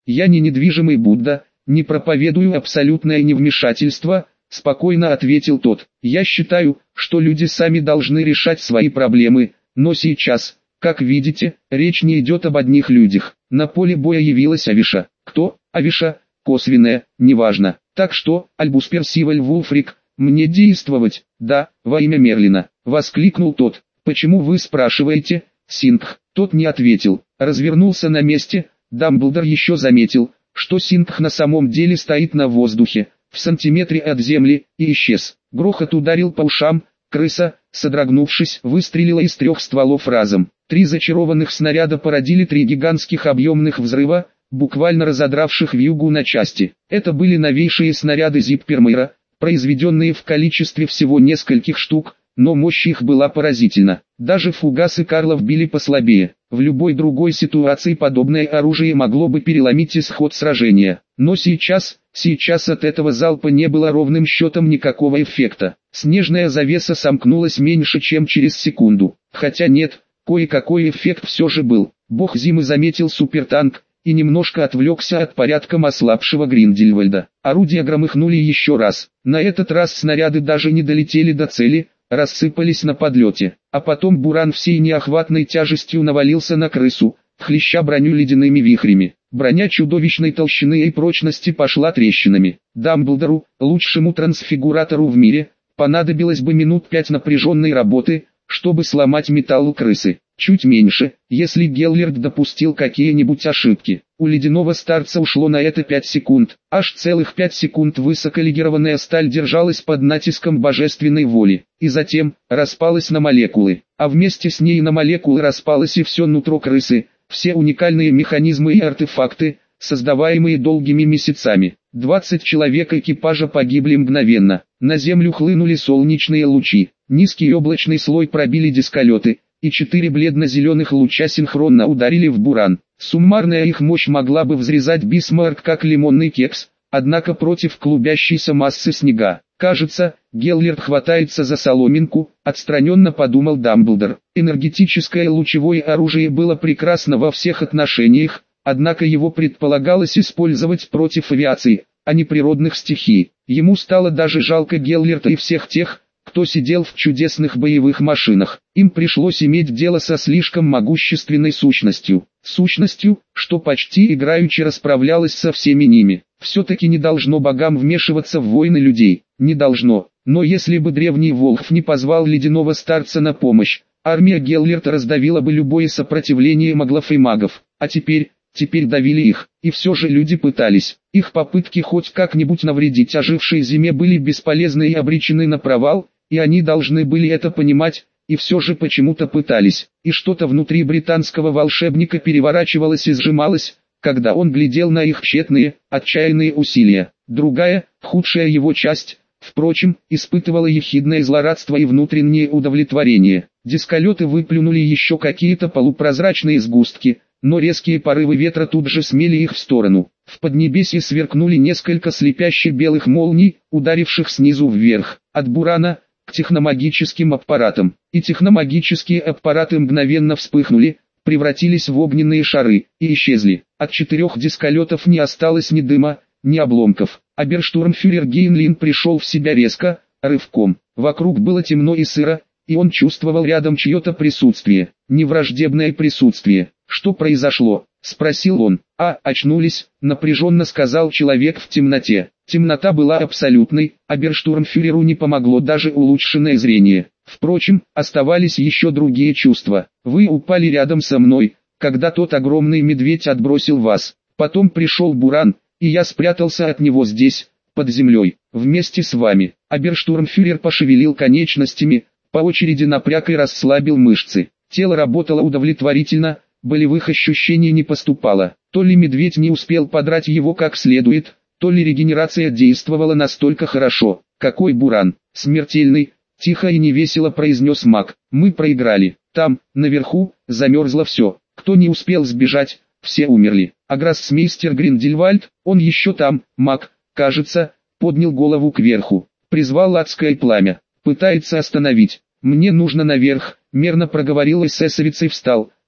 «Я не недвижимый Будда, не проповедую абсолютное невмешательство», — спокойно ответил тот. «Я считаю, что люди сами должны решать свои проблемы, но сейчас, как видите, речь не идет об одних людях». На поле боя явилась Авиша. Кто? Авиша? Косвенная, неважно. Так что, Альбус Персиваль Вулфрик, мне действовать? Да, во имя Мерлина, воскликнул тот. Почему вы спрашиваете, Сингх? Тот не ответил, развернулся на месте. Дамблдор еще заметил, что Сингх на самом деле стоит на воздухе, в сантиметре от земли, и исчез. Грохот ударил по ушам, крыса, содрогнувшись, выстрелила из 3 стволов разом. 3 зачарованных снаряда породили 3 гигантских объемных взрыва, буквально разодравших вьюгу на части. Это были новейшие снаряды Зиппермейра, произведенные в количестве всего нескольких штук, но мощь их была поразительна. Даже фугасы Карлов били послабее. В любой другой ситуации подобное оружие могло бы переломить исход сражения. Но сейчас от этого залпа не было ровным счетом никакого эффекта. Снежная завеса сомкнулась меньше чем через секунду. Хотя нет, кое-какой эффект все же был. Бог зимы заметил супертанк и немножко отвлекся от порядком ослабшего Гриндельвальда. Орудия громыхнули еще раз. На этот раз снаряды даже не долетели до цели, рассыпались на подлете. А потом буран всей неохватной тяжестью навалился на крысу, хлеща броню ледяными вихрями. Броня чудовищной толщины и прочности пошла трещинами. Дамблдору, лучшему трансфигуратору в мире, понадобилось бы минут 5 напряженной работы, чтобы сломать металл у крысы. Чуть меньше, если Геллерд допустил какие-нибудь ошибки. У ледяного старца ушло на это 5 секунд. Аж целых 5 секунд высоколегированная сталь держалась под натиском божественной воли. И затем, распалась на молекулы. А вместе с ней на молекулы распалось и все нутро крысы, все уникальные механизмы и артефакты, создаваемые долгими месяцами. 20 человек экипажа погибли мгновенно. На землю хлынули солнечные лучи. Низкий облачный слой пробили дисколеты, и 4 бледно-зеленых луча синхронно ударили в буран. Суммарная их мощь могла бы взрезать Бисмарк как лимонный кекс, однако против клубящейся массы снега. Кажется, Геллерд хватается за соломинку, отстраненно подумал Дамблдор. Энергетическое лучевое оружие было прекрасно во всех отношениях, однако его предполагалось использовать против авиации, а не природных стихий. Ему стало даже жалко Геллерда и всех тех, кто сидел в чудесных боевых машинах. Им пришлось иметь дело со слишком могущественной сущностью. Сущностью, что почти играючи расправлялась со всеми ними. Все-таки не должно богам вмешиваться в войны людей. Не должно. Но если бы древний Волхв не позвал ледяного старца на помощь, армия Геллерда раздавила бы любое сопротивление маглов и магов. А теперь давили их. И все же люди пытались. Их попытки хоть как-нибудь навредить ожившей зиме были бесполезны и обречены на провал, и они должны были это понимать, и все же почему-то пытались. И что-то внутри британского волшебника переворачивалось и сжималось, когда он глядел на их тщетные, отчаянные усилия. Другая, худшая его часть, впрочем, испытывала ехидное злорадство и внутреннее удовлетворение. Дисколеты выплюнули еще какие-то полупрозрачные сгустки, но резкие порывы ветра тут же смели их в сторону. В поднебесье сверкнули несколько слепящих белых молний, ударивших снизу вверх, от бурана к техномагическим аппаратам. И техномагические аппараты мгновенно вспыхнули, превратились в огненные шары, и исчезли. От 4 дисколетов не осталось ни дыма, ни обломков. Оберштурмфюрер Гейнлин пришел в себя резко, рывком. Вокруг было темно и сыро, и он чувствовал рядом чье-то присутствие, невраждебное присутствие. «Что произошло?» — спросил он. «Очнулись», — напряженно сказал человек в темноте. Темнота была абсолютной, оберштурмфюреру не помогло даже улучшенное зрение. Впрочем, оставались еще другие чувства. «Вы упали рядом со мной, когда тот огромный медведь отбросил вас. Потом пришел буран, и я спрятался от него здесь, под землей, вместе с вами». Оберштурмфюрер пошевелил конечностями, по очереди напряг и расслабил мышцы. Тело работало удовлетворительно, болевых ощущений не поступало. То ли медведь не успел подрать его как следует, то ли регенерация действовала настолько хорошо. «Какой буран? Смертельный!» — тихо и невесело произнес маг. «Мы проиграли. Там, наверху, замерзло все. Кто не успел сбежать, все умерли. А гроссмейстер Гриндельвальд, он еще там». Маг, кажется, поднял голову кверху. Призвал адское пламя. Пытается остановить. «Мне нужно наверх», — мерно проговорил эсэсовец и встал,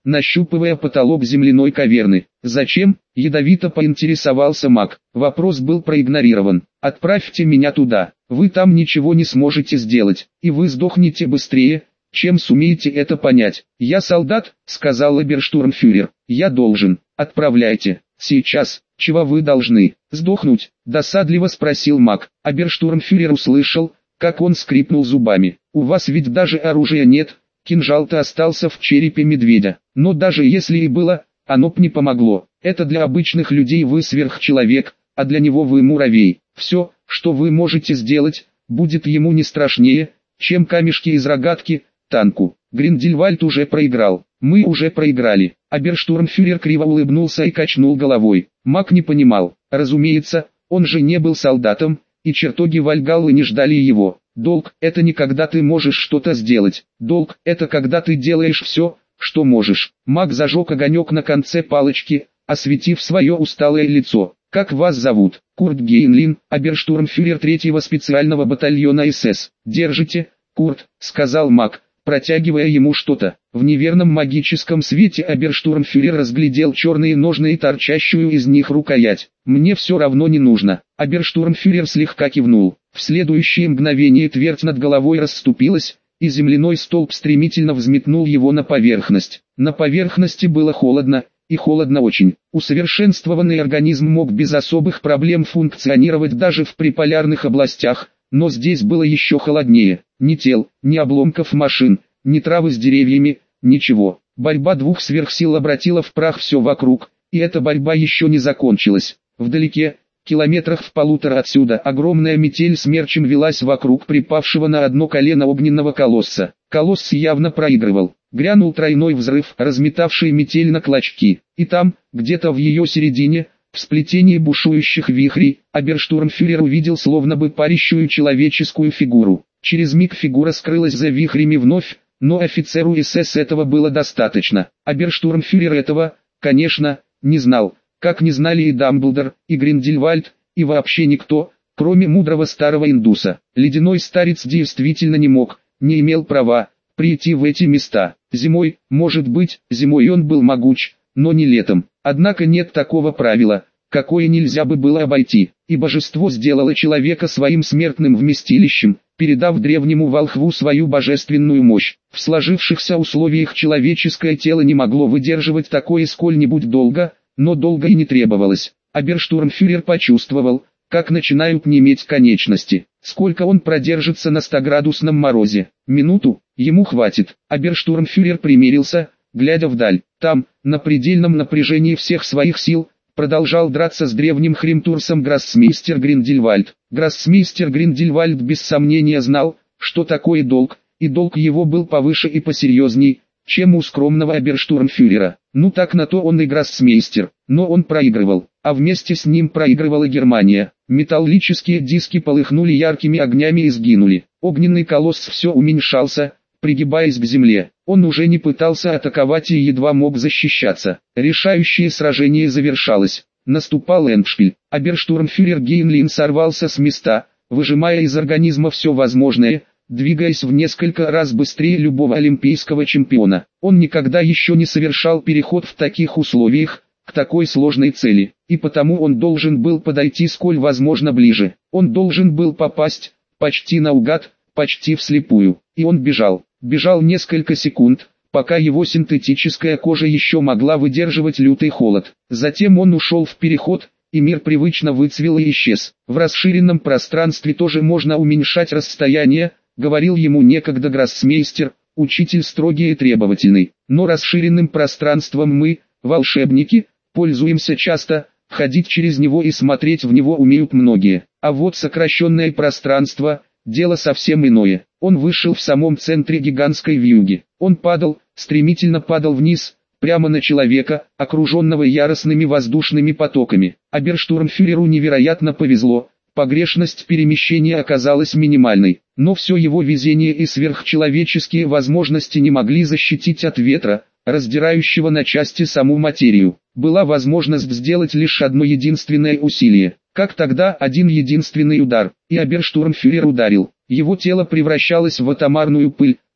нащупывая потолок земляной каверны. «Зачем?» – ядовито поинтересовался маг. Вопрос был проигнорирован. «Отправьте меня туда. Вы там ничего не сможете сделать, и вы сдохнете быстрее, чем сумеете это понять». «Я солдат», — сказал оберштурмфюрер. «Я должен». «Отправляйте. Сейчас». «Чего вы должны? Сдохнуть?» — досадливо спросил маг. Оберштурмфюрер услышал, как он скрипнул зубами. «У вас ведь даже оружия нет, кинжал-то остался в черепе медведя. Но даже если и было, оно б не помогло. Это для обычных людей вы сверхчеловек, а для него вы муравей. Все, что вы можете сделать, будет ему не страшнее, чем камешки из рогатки, танку». Гриндельвальд уже проиграл. «Мы уже проиграли». Оберштурмфюрер криво улыбнулся и качнул головой. Маг не понимал. Разумеется, он же не был солдатом, и чертоги Вальгаллы не ждали его. Долг – это не когда ты можешь что-то сделать. Долг – это когда ты делаешь все, что можешь. Маг зажег огонек на конце палочки, осветив свое усталое лицо. «Как вас зовут?» «Курт Гейнлин, оберштурмфюрер 3-го специального батальона СС». «Держите, Курт», — сказал маг, протягивая ему что-то. В неверном магическом свете оберштурмфюрер разглядел черные ножны и торчащую из них рукоять. «Мне все равно не нужно». Оберштурмфюрер слегка кивнул. В следующее мгновение твердь над головой расступилась, и земляной столб стремительно взметнул его на поверхность. На поверхности было холодно, и холодно очень. Усовершенствованный организм мог без особых проблем функционировать даже в приполярных областях, но здесь было еще холоднее. Ни тел, ни обломков машин, ни травы с деревьями, ничего. Борьба двух сверхсил обратила в прах все вокруг, и эта борьба еще не закончилась. Вдалеке, километрах в 1,5 отсюда, огромная метель смерчем велась вокруг припавшего на одно колено огненного колосса. Колосс явно проигрывал. Грянул тройной взрыв, разметавший метель на клочки. И там, где-то в ее середине, в сплетении бушующих вихрей, оберштурмфюрер увидел словно бы парящую человеческую фигуру. Через миг фигура скрылась за вихрями вновь, но офицеру СС этого было достаточно. Оберштурмфюрер этого, конечно, не знал, как не знали и Дамблдор, и Гриндельвальд, и вообще никто, кроме мудрого старого индуса. Ледяной старец действительно не мог, не имел права прийти в эти места. Зимой, может быть, зимой он был могуч, но не летом. Однако нет такого правила, какое нельзя бы было обойти, и божество сделало человека своим смертным вместилищем, передав древнему волхву свою божественную мощь. В сложившихся условиях человеческое тело не могло выдерживать такое сколь-нибудь долго, но долго и не требовалось. Оберштурмфюрер почувствовал, как начинают неметь конечности. Сколько он продержится на 100-градусном морозе? Минуту, ему хватит. Оберштурмфюрер примирился, глядя вдаль. Там, на предельном напряжении всех своих сил, продолжал драться с древним хримтурсом гроссмейстер Гриндельвальд. Гроссмейстер Гриндельвальд без сомнения знал, что такое долг, и долг его был повыше и посерьезней, чем у скромного оберштурмфюрера. Ну так на то он и гроссмейстер, но он проигрывал, а вместе с ним проигрывала Германия. Металлические диски полыхнули яркими огнями и сгинули. Огненный колосс все уменьшался, пригибаясь к земле. Он уже не пытался атаковать и едва мог защищаться. Решающее сражение завершалось. Наступал эндшпиль. Оберштурмфюрер Гейнлин сорвался с места, выжимая из организма все возможное, двигаясь в несколько раз быстрее любого олимпийского чемпиона. Он никогда еще не совершал переход в таких условиях, к такой сложной цели, и потому он должен был подойти сколь возможно ближе. Он должен был попасть, почти наугад, почти вслепую. И он бежал. Бежал несколько секунд, пока его синтетическая кожа еще могла выдерживать лютый холод. Затем он ушел в переход, и мир привычно выцвел и исчез. В расширенном пространстве тоже можно уменьшать расстояние, говорил ему некогда гроссмейстер, учитель строгий и требовательный. Но расширенным пространством мы, волшебники, пользуемся часто, ходить через него и смотреть в него умеют многие. А вот сокращенное пространство – дело совсем иное. Он вышел в самом центре гигантской вьюги. Он падал, стремительно падал вниз, прямо на человека, окруженного яростными воздушными потоками. Оберштурмфюреру невероятно повезло, погрешность перемещения оказалась минимальной. Но все его везение и сверхчеловеческие возможности не могли защитить от ветра, раздирающего на части саму материю. Была возможность сделать лишь одно единственное усилие. Как тогда один единственный удар, и оберштурмфюрер ударил. Его тело превращалось в атомарную пыль,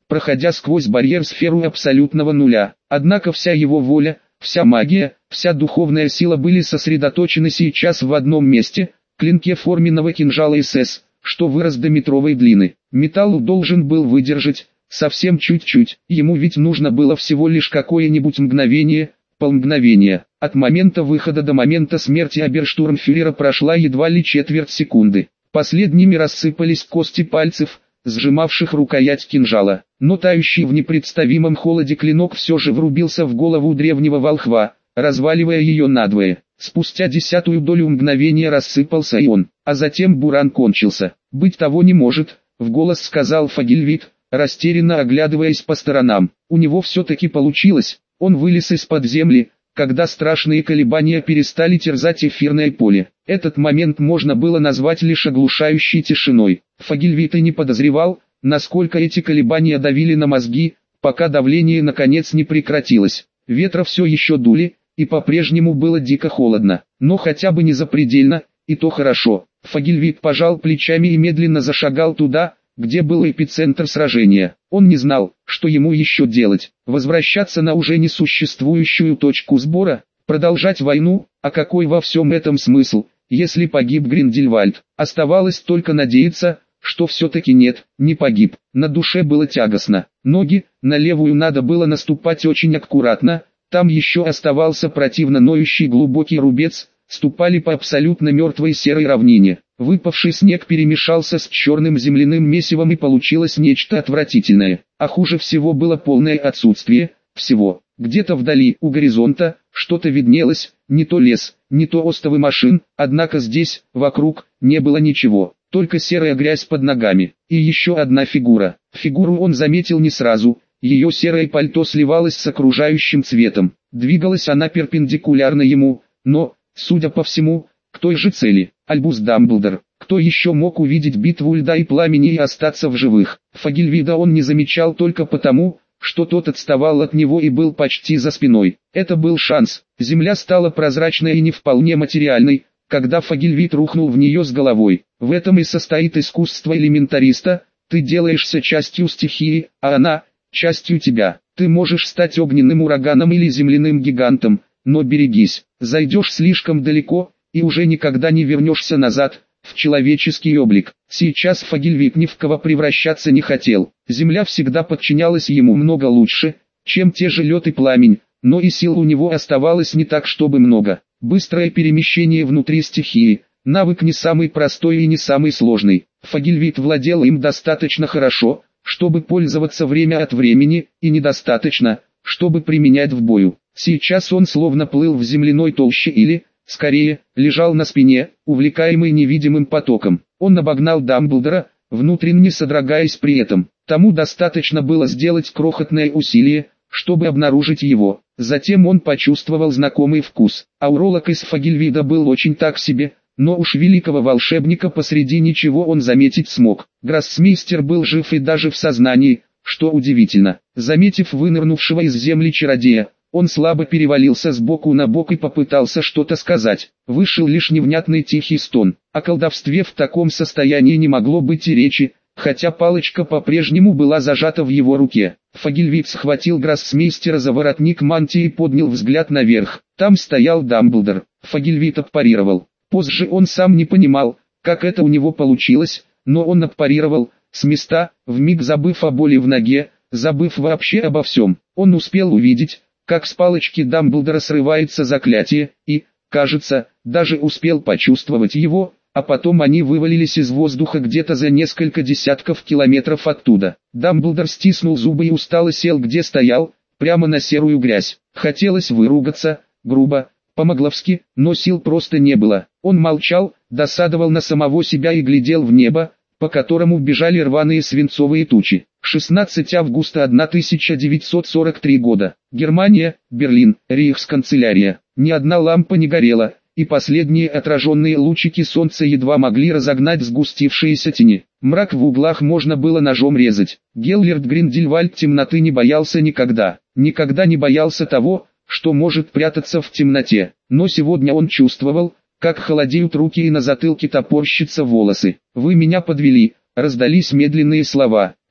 проходя сквозь барьер сферу абсолютного нуля. Однако вся его воля, вся магия, вся духовная сила были сосредоточены сейчас в одном месте, клинке форменного кинжала СС, что вырос до метровой длины. Металл должен был выдержать, совсем чуть-чуть, ему ведь нужно было всего лишь какое-нибудь мгновение, полмгновения. От момента выхода до момента смерти оберштурмфюрера прошла едва ли четверть секунды. Последними рассыпались кости пальцев, сжимавших рукоять кинжала, но тающий в непредставимом холоде клинок все же врубился в голову древнего волхва, разваливая ее надвое. Спустя десятую долю мгновения рассыпался и он, а затем буран кончился. «Быть того не может», — в голос сказал Фагельвит, растерянно оглядываясь по сторонам. У него все-таки получилось, он вылез из-под земли, когда страшные колебания перестали терзать эфирное поле. Этот момент можно было назвать лишь оглушающей тишиной. Фагельвит и не подозревал, насколько эти колебания давили на мозги, пока давление наконец не прекратилось. Ветра все еще дули, и по-прежнему было дико холодно, но хотя бы не запредельно, и то хорошо. Фагельвит пожал плечами и медленно зашагал туда, где был эпицентр сражения. Он не знал, что ему еще делать, возвращаться на уже несуществующую точку сбора, продолжать войну, а какой во всем этом смысл, если погиб Гриндельвальд? Оставалось только надеяться, что все-таки нет, не погиб. На душе было тягостно, ноги, на левую надо было наступать очень аккуратно, там еще оставался противно ноющий глубокий рубец, ступали по абсолютно мертвой серой равнине. Выпавший снег перемешался с черным земляным месивом и получилось нечто отвратительное. А хуже всего было полное отсутствие всего. Где-то вдали, у горизонта, что-то виднелось, не то лес, не то остовы машин, однако здесь, вокруг, не было ничего, только серая грязь под ногами. И еще одна фигура. Фигуру он заметил не сразу, ее серое пальто сливалось с окружающим цветом. Двигалась она перпендикулярно ему, но, судя по всему, к той же цели. Альбус Дамблдор. Кто еще мог увидеть битву льда и пламени и остаться в живых? Фагельвида он не замечал только потому, что тот отставал от него и был почти за спиной. Это был шанс. Земля стала прозрачной и не вполне материальной, когда Фагельвид рухнул в нее с головой. В этом и состоит искусство элементариста. Ты делаешься частью стихии, а она – частью тебя. Ты можешь стать огненным ураганом или земляным гигантом, но берегись, зайдешь слишком далеко, и уже никогда не вернешься назад, в человеческий облик. Сейчас Фагельвид ни в кого превращаться не хотел. Земля всегда подчинялась ему много лучше, чем те же лед и пламень, но и сил у него оставалось не так чтобы много. Быстрое перемещение внутри стихии, навык не самый простой и не самый сложный. Фагельвид владел им достаточно хорошо, чтобы пользоваться время от времени, и недостаточно, чтобы применять в бою. Сейчас он словно плыл в земляной толще или, скорее, лежал на спине, увлекаемый невидимым потоком. Он обогнал Дамблдора, внутренне содрогаясь при этом. Тому достаточно было сделать крохотное усилие, чтобы обнаружить его. Затем он почувствовал знакомый вкус. Ауролог из Фагельвида был очень так себе, но уж великого волшебника посреди ничего он заметить смог. Гроссмейстер был жив и даже в сознании, что удивительно. Заметив вынырнувшего из земли чародея, он слабо перевалился с боку на бок и попытался что-то сказать. Вышел лишь невнятный тихий стон. О колдовстве в таком состоянии не могло быть и речи, хотя палочка по-прежнему была зажата в его руке. Фагельвид схватил гроссмейстера за воротник мантии и поднял взгляд наверх. Там стоял Дамблдор. Фагельвид отпарировал. Позже он сам не понимал, как это у него получилось, но он отпарировал, с места, вмиг забыв о боли в ноге, забыв вообще обо всем. Он успел увидеть, как с палочки Дамблдора срывается заклятие, и, кажется, даже успел почувствовать его, а потом они вывалились из воздуха где-то за несколько десятков километров оттуда. Дамблдор стиснул зубы и устало сел где стоял, прямо на серую грязь. Хотелось выругаться, грубо, по-могловски, но сил просто не было. Он молчал, досадовал на самого себя и глядел в небо, по которому бежали рваные свинцовые тучи. 16 августа 1943 года. Германия, Берлин, Рейхсканцелярия. Ни одна лампа не горела, и последние отраженные лучики солнца едва могли разогнать сгустившиеся тени. Мрак в углах можно было ножом резать. Геллерд Гриндельвальд темноты не боялся никогда. Никогда не боялся того, что может прятаться в темноте. Но сегодня он чувствовал, как холодеют руки и на затылке топорщатся волосы. «Вы меня подвели», — раздались медленные слова.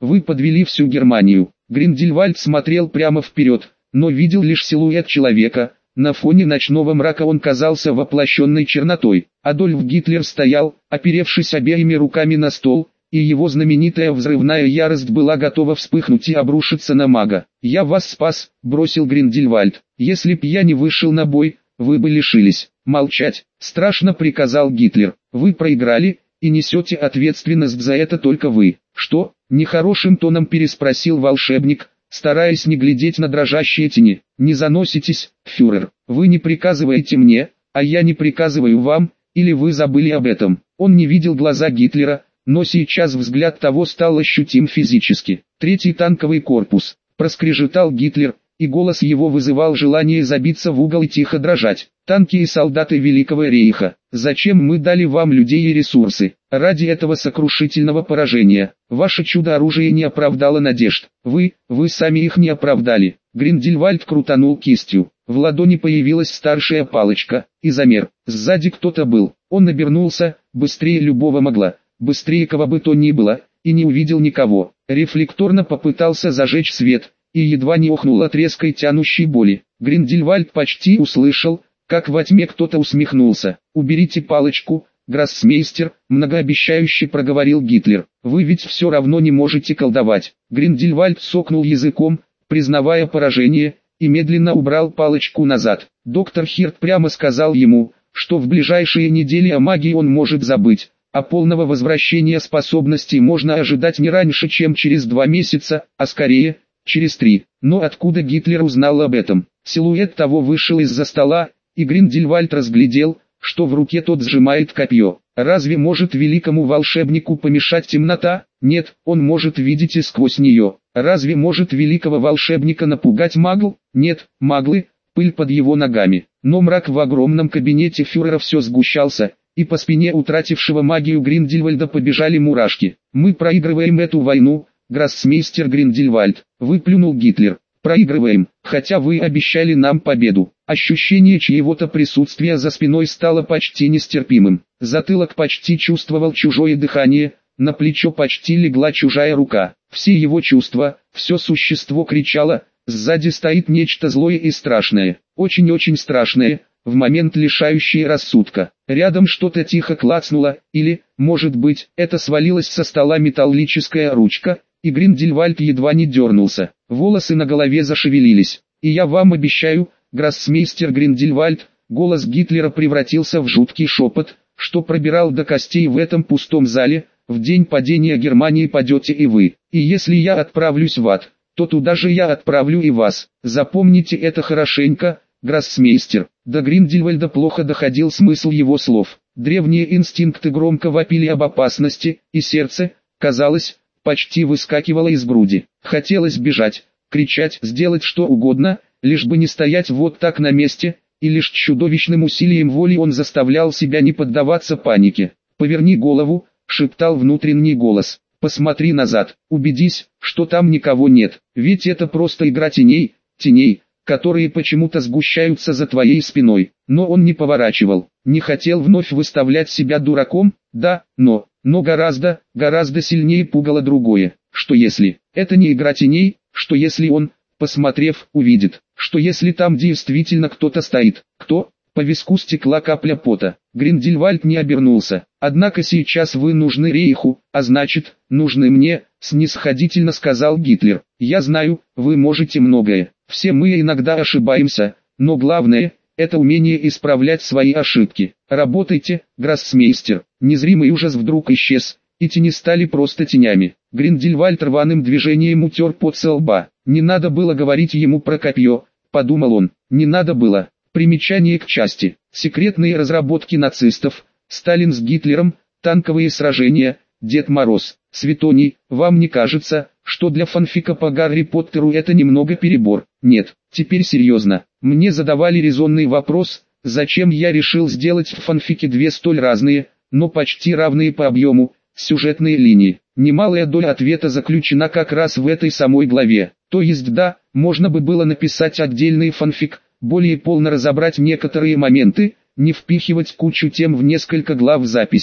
Вы подвели всю Германию. Гриндельвальд смотрел прямо вперед, но видел лишь силуэт человека. На фоне ночного мрака он казался воплощенной чернотой. Адольф Гитлер стоял, оперевшись обеими руками на стол, и его знаменитая взрывная ярость была готова вспыхнуть и обрушиться на мага. «Я вас спас», — бросил Гриндельвальд. «Если б я не вышел на бой, вы бы лишились». «Молчать», — страшно приказал Гитлер. «Вы проиграли, и несете ответственность за это только вы». «Что?» — нехорошим тоном переспросил волшебник, стараясь не глядеть на дрожащие тени. «Не заноситесь, фюрер, вы не приказываете мне, а я не приказываю вам, или вы забыли об этом?» Он не видел глаза Гитлера, но сейчас взгляд того стал ощутим физически. «Третий танковый корпус», — проскрежетал Гитлер, и голос его вызывал желание забиться в угол и тихо дрожать. «Танки и солдаты Великого Рейха, зачем мы дали вам людей и ресурсы? Ради этого сокрушительного поражения. Ваше чудо-оружие не оправдало надежд. Вы сами их не оправдали». Гриндельвальд крутанул кистью. В ладони появилась старшая палочка, и замер. Сзади кто-то был. Он обернулся, быстрее любого могла, быстрее кого бы то ни было, и не увидел никого. Рефлекторно попытался зажечь свет, и едва не охнул от резкой тянущей боли. Гриндельвальд почти услышал, как во тьме кто-то усмехнулся. «Уберите палочку, гроссмейстер», — многообещающе проговорил Гитлер. «Вы ведь все равно не можете колдовать». Гриндельвальд сокнул языком, признавая поражение, и медленно убрал палочку назад. Доктор Хирт прямо сказал ему, что в ближайшие недели о магии он может забыть, а полного возвращения способностей можно ожидать не раньше, чем через 2 месяца, а скорее, через 3. Но откуда Гитлер узнал об этом? Силуэт того вышел из-за стола, и Гриндельвальд разглядел, что в руке тот сжимает копье. Разве может великому волшебнику помешать темнота? Нет, он может видеть и сквозь нее. Разве может великого волшебника напугать магл? Нет, маглы, пыль под его ногами. Но мрак в огромном кабинете фюрера все сгущался, и по спине утратившего магию Гриндельвальда побежали мурашки. «Мы проигрываем эту войну, гроссмейстер Гриндельвальд», — выплюнул Гитлер. «Проигрываем, хотя вы обещали нам победу». Ощущение чьего-то присутствия за спиной стало почти нестерпимым. Затылок почти чувствовал чужое дыхание, на плечо почти легла чужая рука. Все его чувства, все существо кричало, сзади стоит нечто злое и страшное, очень-очень страшное, в момент лишающее рассудка. Рядом что-то тихо клацнуло, или, может быть, это свалилась со стола металлическая ручка, и Гриндельвальд едва не дернулся. Волосы на голове зашевелились. «И я вам обещаю, гроссмейстер Гриндельвальд», голос Гитлера превратился в жуткий шепот, что пробирал до костей в этом пустом зале, «в день падения Германии падете и вы. И если я отправлюсь в ад, то туда же я отправлю и вас. Запомните это хорошенько, гроссмейстер». До Гриндельвальда плохо доходил смысл его слов. Древние инстинкты громко вопили об опасности, и сердце, казалось, почти выскакивало из груди. Хотелось бежать, кричать, сделать что угодно, лишь бы не стоять вот так на месте, и лишь чудовищным усилием воли он заставлял себя не поддаваться панике. «Поверни голову», — шептал внутренний голос. «Посмотри назад, убедись, что там никого нет, ведь это просто игра теней, которые почему-то сгущаются за твоей спиной». Но он не поворачивал, не хотел вновь выставлять себя дураком, да, но гораздо сильнее пугало другое. Что если это не игра теней, что если он, посмотрев, увидит, что если там действительно кто-то стоит? Кто? По виску стекла капля пота. Гриндельвальд не обернулся. «Однако сейчас вы нужны Рейху, а значит, нужны мне», снисходительно сказал Гитлер. «Я знаю, вы можете многое. Все мы иногда ошибаемся, но главное – это умение исправлять свои ошибки. Работайте, гроссмейстер». Незримый ужас вдруг исчез, и тени стали просто тенями. Гриндельвальд рваным движением утер пот со лба. «Не надо было говорить ему про копье», – подумал он. «Не надо было». Примечание к части. Секретные разработки нацистов. Сталин с Гитлером. Танковые сражения. Дед Мороз. Светоний, вам не кажется, что для фанфика по Гарри Поттеру это немного перебор? Нет, теперь серьезно. Мне задавали резонный вопрос, зачем я решил сделать в фанфике 2 столь разные, но почти равные по объему, сюжетные линии. Немалая доля ответа заключена как раз в этой самой главе. То есть да, можно бы было написать отдельный фанфик, более полно разобрать некоторые моменты, не впихивать кучу тем в несколько глав записей.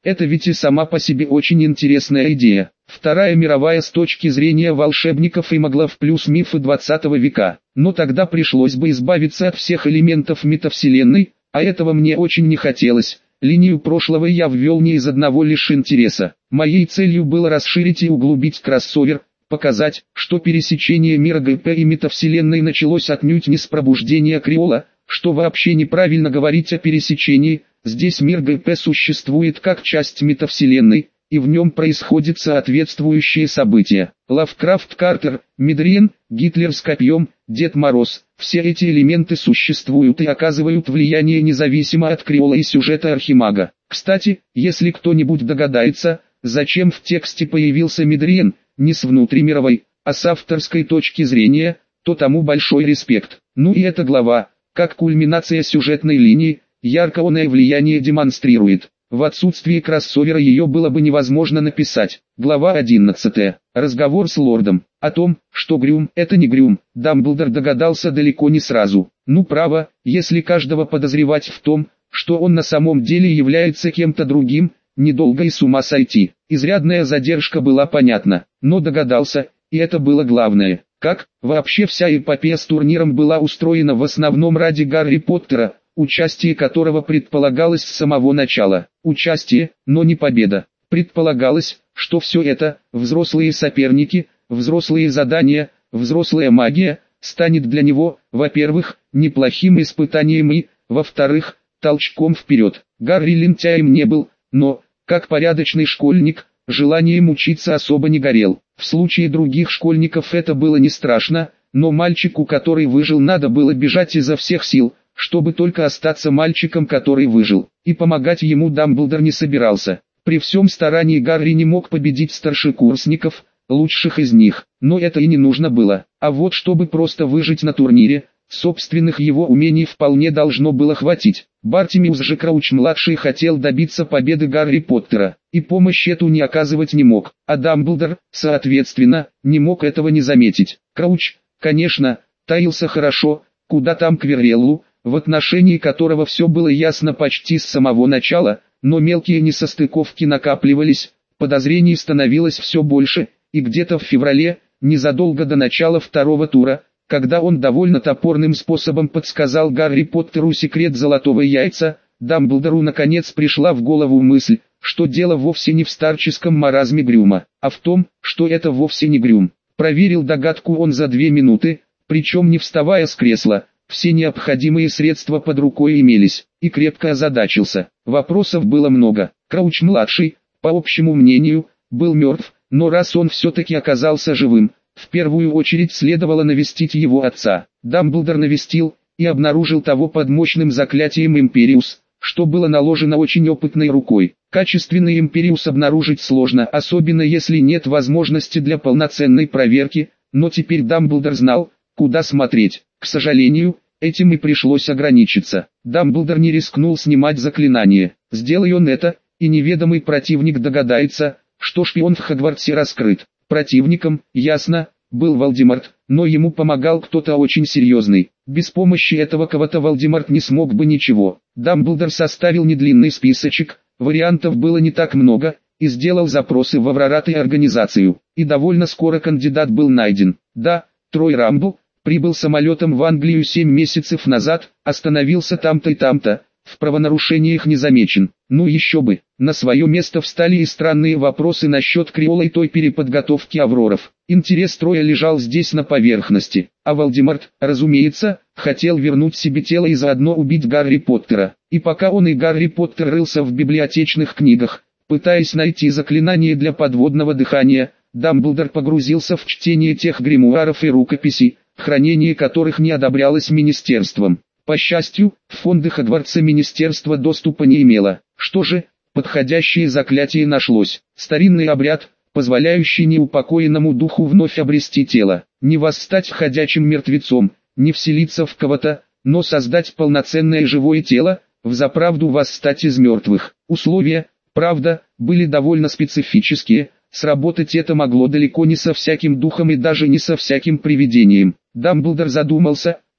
Это ведь и сама по себе очень интересная идея. Вторая мировая с точки зрения волшебников и маглов плюс мифы 20 века. Но тогда пришлось бы избавиться от всех элементов метавселенной, а этого мне очень не хотелось. Линию прошлого я ввел не из одного лишь интереса. Моей целью было расширить и углубить кроссовер, показать, что пересечение мира ГП и метавселенной началось отнюдь не с пробуждения Криола, что вообще неправильно говорить о пересечении. Здесь мир ГП существует как часть метавселенной, и в нем происходят соответствующие события. Лавкрафт, Картер, Мидриен, Гитлер с копьем, Дед Мороз – все эти элементы существуют и оказывают влияние независимо от Криола и сюжета Архимага. Кстати, если кто-нибудь догадается, зачем в тексте появился Мидриен, не с внутримировой, а с авторской точки зрения, то тому большой респект. Ну и эта глава, как кульминация сюжетной линии, ярко оное влияние демонстрирует. В отсутствии кроссовера ее было бы невозможно написать. Глава 11. Разговор с лордом. О том, что Грюм – это не Грюм, Дамблдор догадался далеко не сразу. Ну право, если каждого подозревать в том, что он на самом деле является кем-то другим, недолго и с ума сойти. Изрядная задержка была понятна, но догадался, и это было главное. Как, вообще вся эпопея с турниром была устроена в основном ради Гарри Поттера, участие которого предполагалось с самого начала. Участие, но не победа. Предполагалось, что все это, взрослые соперники, взрослые задания, взрослая магия, станет для него, во-первых, неплохим испытанием и, во-вторых, толчком вперед. Гарри лентяем не был, но, как порядочный школьник, желанием учиться особо не горел. В случае других школьников это было не страшно, но мальчику, который выжил, надо было бежать изо всех сил, чтобы только остаться мальчиком, который выжил. И помогать ему Дамблдор не собирался. При всем старании Гарри не мог победить старшекурсников, лучших из них, но это и не нужно было. А вот чтобы просто выжить на турнире, собственных его умений вполне должно было хватить. Бартимиус же Крауч-младший хотел добиться победы Гарри Поттера, и помощь эту не оказывать не мог, а Дамблдор, соответственно, не мог этого не заметить. Крауч, конечно, таился хорошо, куда там Квирреллу, в отношении которого все было ясно почти с самого начала, но мелкие несостыковки накапливались, подозрений становилось все больше, и где-то в феврале, незадолго до начала второго тура, когда он довольно топорным способом подсказал Гарри Поттеру секрет золотого яйца, Дамблдору наконец пришла в голову мысль, что дело вовсе не в старческом маразме Грюма, а в том, что это вовсе не Грюм. Проверил догадку он за 2 минуты, причем не вставая с кресла. Все необходимые средства под рукой имелись, и крепко озадачился. Вопросов было много. Крауч-младший, по общему мнению, был мертв, но раз он все-таки оказался живым, в первую очередь следовало навестить его отца. Дамблдор навестил, и обнаружил того под мощным заклятием Империус, что было наложено очень опытной рукой. Качественный Империус обнаружить сложно, особенно если нет возможности для полноценной проверки, но теперь Дамблдор знал, куда смотреть. К сожалению, этим и пришлось ограничиться. Дамблдор не рискнул снимать заклинание. Сделай он это, и неведомый противник догадается, что шпион в Хогвартсе раскрыт. Противником, ясно, был Волдеморт, но ему помогал кто-то очень серьезный. Без помощи этого кого-то Волдеморт не смог бы ничего. Дамблдор составил недлинный списочек, вариантов было не так много, и сделал запросы в Аврорат и организацию. И довольно скоро кандидат был найден. Да, Трой Рамбл прибыл самолетом в Англию 7 месяцев назад, остановился там-то и там-то, в правонарушениях не замечен. Ну еще бы, на свое место встали и странные вопросы насчет Криола и той переподготовки Авроров. Интерес Троя лежал здесь на поверхности, а Волдеморт, разумеется, хотел вернуть себе тело и заодно убить Гарри Поттера. И пока он и Гарри Поттер рылся в библиотечных книгах, пытаясь найти заклинание для подводного дыхания, Дамблдор погрузился в чтение тех гримуаров и рукописей, хранение которых не одобрялось министерством. По счастью, в фонды Хогвартса министерство доступа не имело. Что же, подходящее заклятие нашлось. Старинный обряд, позволяющий неупокоенному духу вновь обрести тело. Не восстать ходячим мертвецом, не вселиться в кого-то, но создать полноценное живое тело, взаправду восстать из мертвых. Условия, правда, были довольно специфические. Сработать это могло далеко не со всяким духом и даже не со всяким привидением. Дамблдор задумался,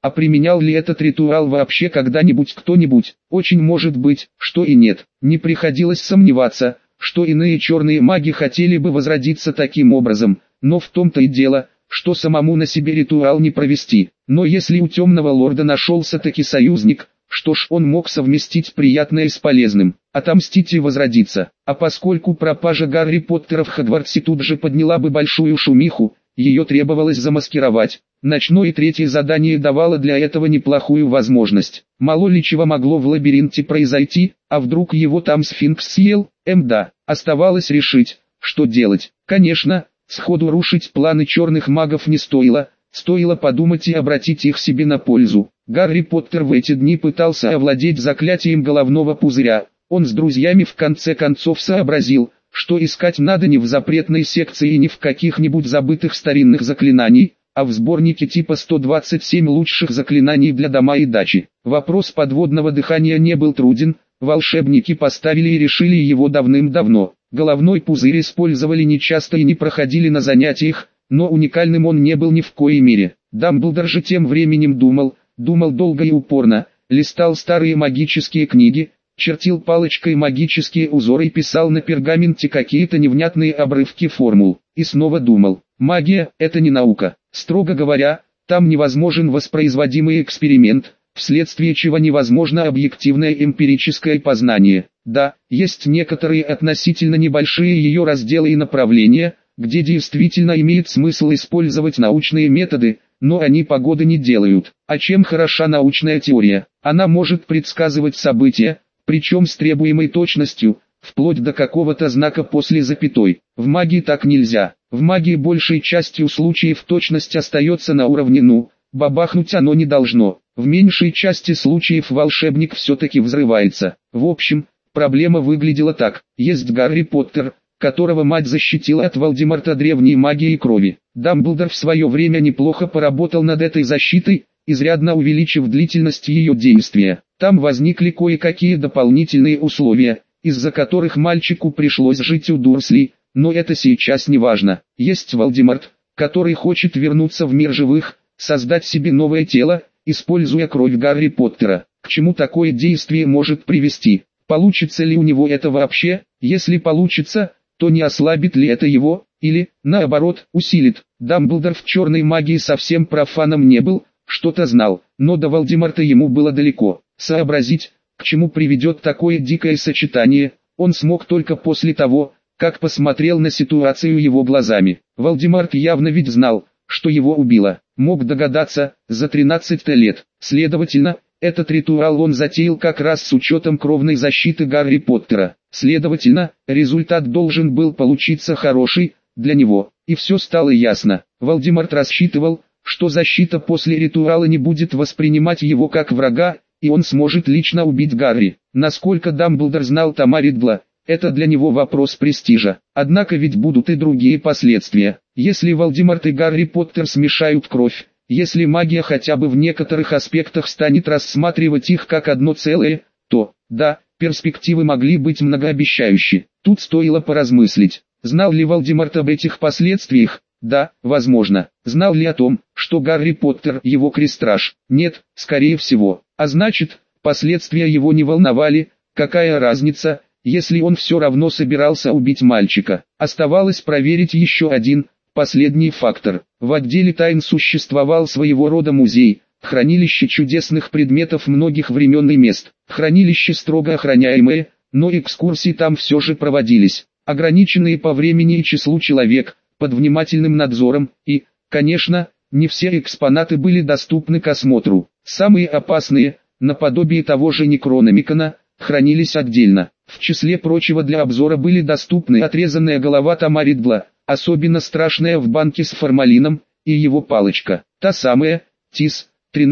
А применял ли этот ритуал вообще когда-нибудь кто-нибудь? Очень может быть, что и нет. Не приходилось сомневаться, что иные черные маги хотели бы возродиться таким образом, но в том-то и дело, что самому на себе ритуал не провести. Но если у темного лорда нашелся таки союзник, что ж, он мог совместить приятное с полезным, отомстить и возродиться. А поскольку пропажа Гарри Поттера в Хогвартсе тут же подняла бы большую шумиху, ее требовалось замаскировать. Ночное третье задание давало для этого неплохую возможность. Мало ли чего могло в лабиринте произойти, а вдруг его там сфинкс съел? Да, оставалось решить, что делать. Конечно, сходу рушить планы черных магов не стоило, стоило подумать и обратить их себе на пользу. Гарри Поттер в эти дни пытался овладеть заклятием головного пузыря. Он с друзьями в конце концов сообразил, что искать надо не в запретной секции и не в каких-нибудь забытых старинных заклинаний, а в сборнике типа 127 лучших заклинаний для дома и дачи. Вопрос подводного дыхания не был труден, волшебники поставили и решили его давным-давно. Головной пузырь использовали нечасто и не проходили на занятиях, но уникальным он не был ни в коей мере. Дамблдор же тем временем думал долго и упорно, листал старые магические книги, чертил палочкой магические узоры и писал на пергаменте какие-то невнятные обрывки формул. И снова думал, магия – это не наука. Строго говоря, там невозможен воспроизводимый эксперимент, вследствие чего невозможно объективное эмпирическое познание. Да, есть некоторые относительно небольшие ее разделы и направления, где действительно имеет смысл использовать научные методы, но они погоды не делают. А чем хороша научная теория? Она может предсказывать события, причем с требуемой точностью, вплоть до какого-то знака после запятой. В магии так нельзя. В магии большей частью случаев точность остается на уровне бабахнуть оно не должно. В меньшей части случаев волшебник все-таки взрывается. В общем, проблема выглядела так. Есть Гарри Поттер, которого мать защитила от Волдеморта древней магией крови. Дамблдор в свое время неплохо поработал над этой защитой, изрядно увеличив длительность ее действия. Там возникли кое-какие дополнительные условия, из-за которых мальчику пришлось жить у Дурсли, но это сейчас не важно. Есть Волдеморт, который хочет вернуться в мир живых, создать себе новое тело, используя кровь Гарри Поттера. К чему такое действие может привести? Получится ли у него это вообще? Если получится, то не ослабит ли это его, или, наоборот, усилит? Дамблдор в черной магии совсем профаном не был, что-то знал, но до Волдеморта ему было далеко. Сообразить, к чему приведет такое дикое сочетание, он смог только после того, как посмотрел на ситуацию его глазами. Волдеморт явно ведь знал, что его убило. Мог догадаться, за 13 лет. Следовательно, этот ритуал он затеял как раз с учетом кровной защиты Гарри Поттера. Следовательно, результат должен был получиться хороший, для него. И все стало ясно. Волдеморт рассчитывал, что защита после ритуала не будет воспринимать его как врага, и он сможет лично убить Гарри. Насколько Дамблдор знал Тома Риддла, это для него вопрос престижа. Однако ведь будут и другие последствия. Если Волдеморт и Гарри Поттер смешают кровь, если магия хотя бы в некоторых аспектах станет рассматривать их как одно целое, то, да, перспективы могли быть многообещающие. Тут стоило поразмыслить. Знал ли Волдеморт об этих последствиях? Да, возможно. Знал ли о том, что Гарри Поттер его крестраж? Нет, скорее всего. А значит, последствия его не волновали. Какая разница, если он все равно собирался убить мальчика? Оставалось проверить еще один, последний фактор. В отделе тайн существовал своего рода музей, хранилище чудесных предметов многих времен и мест. Хранилище строго охраняемое, но экскурсии там все же проводились, ограниченные по времени и числу человек, под внимательным надзором, и, конечно, не все экспонаты были доступны к осмотру. Самые опасные, наподобие того же Некрономикона, хранились отдельно. В числе прочего для обзора были доступны отрезанная голова Тома Риддла, особенно страшная в банке с формалином, и его палочка. Та самая, ТИС,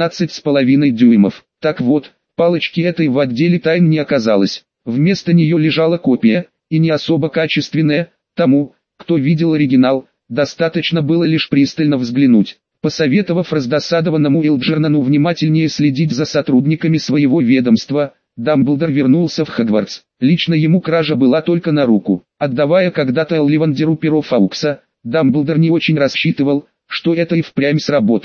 13,5 дюймов. Так вот, палочки этой в отделе тайн не оказалось. Вместо нее лежала копия, и не особо качественная. Тому, кто видел оригинал, достаточно было лишь пристально взглянуть. Посоветовав раздосадованному Элджернону внимательнее следить за сотрудниками своего ведомства, Дамблдор вернулся в Хогвартс. Лично ему кража была только на руку. Отдавая когда-то Олливандеру перо Фаукса, Дамблдор не очень рассчитывал, что это и впрямь сработает.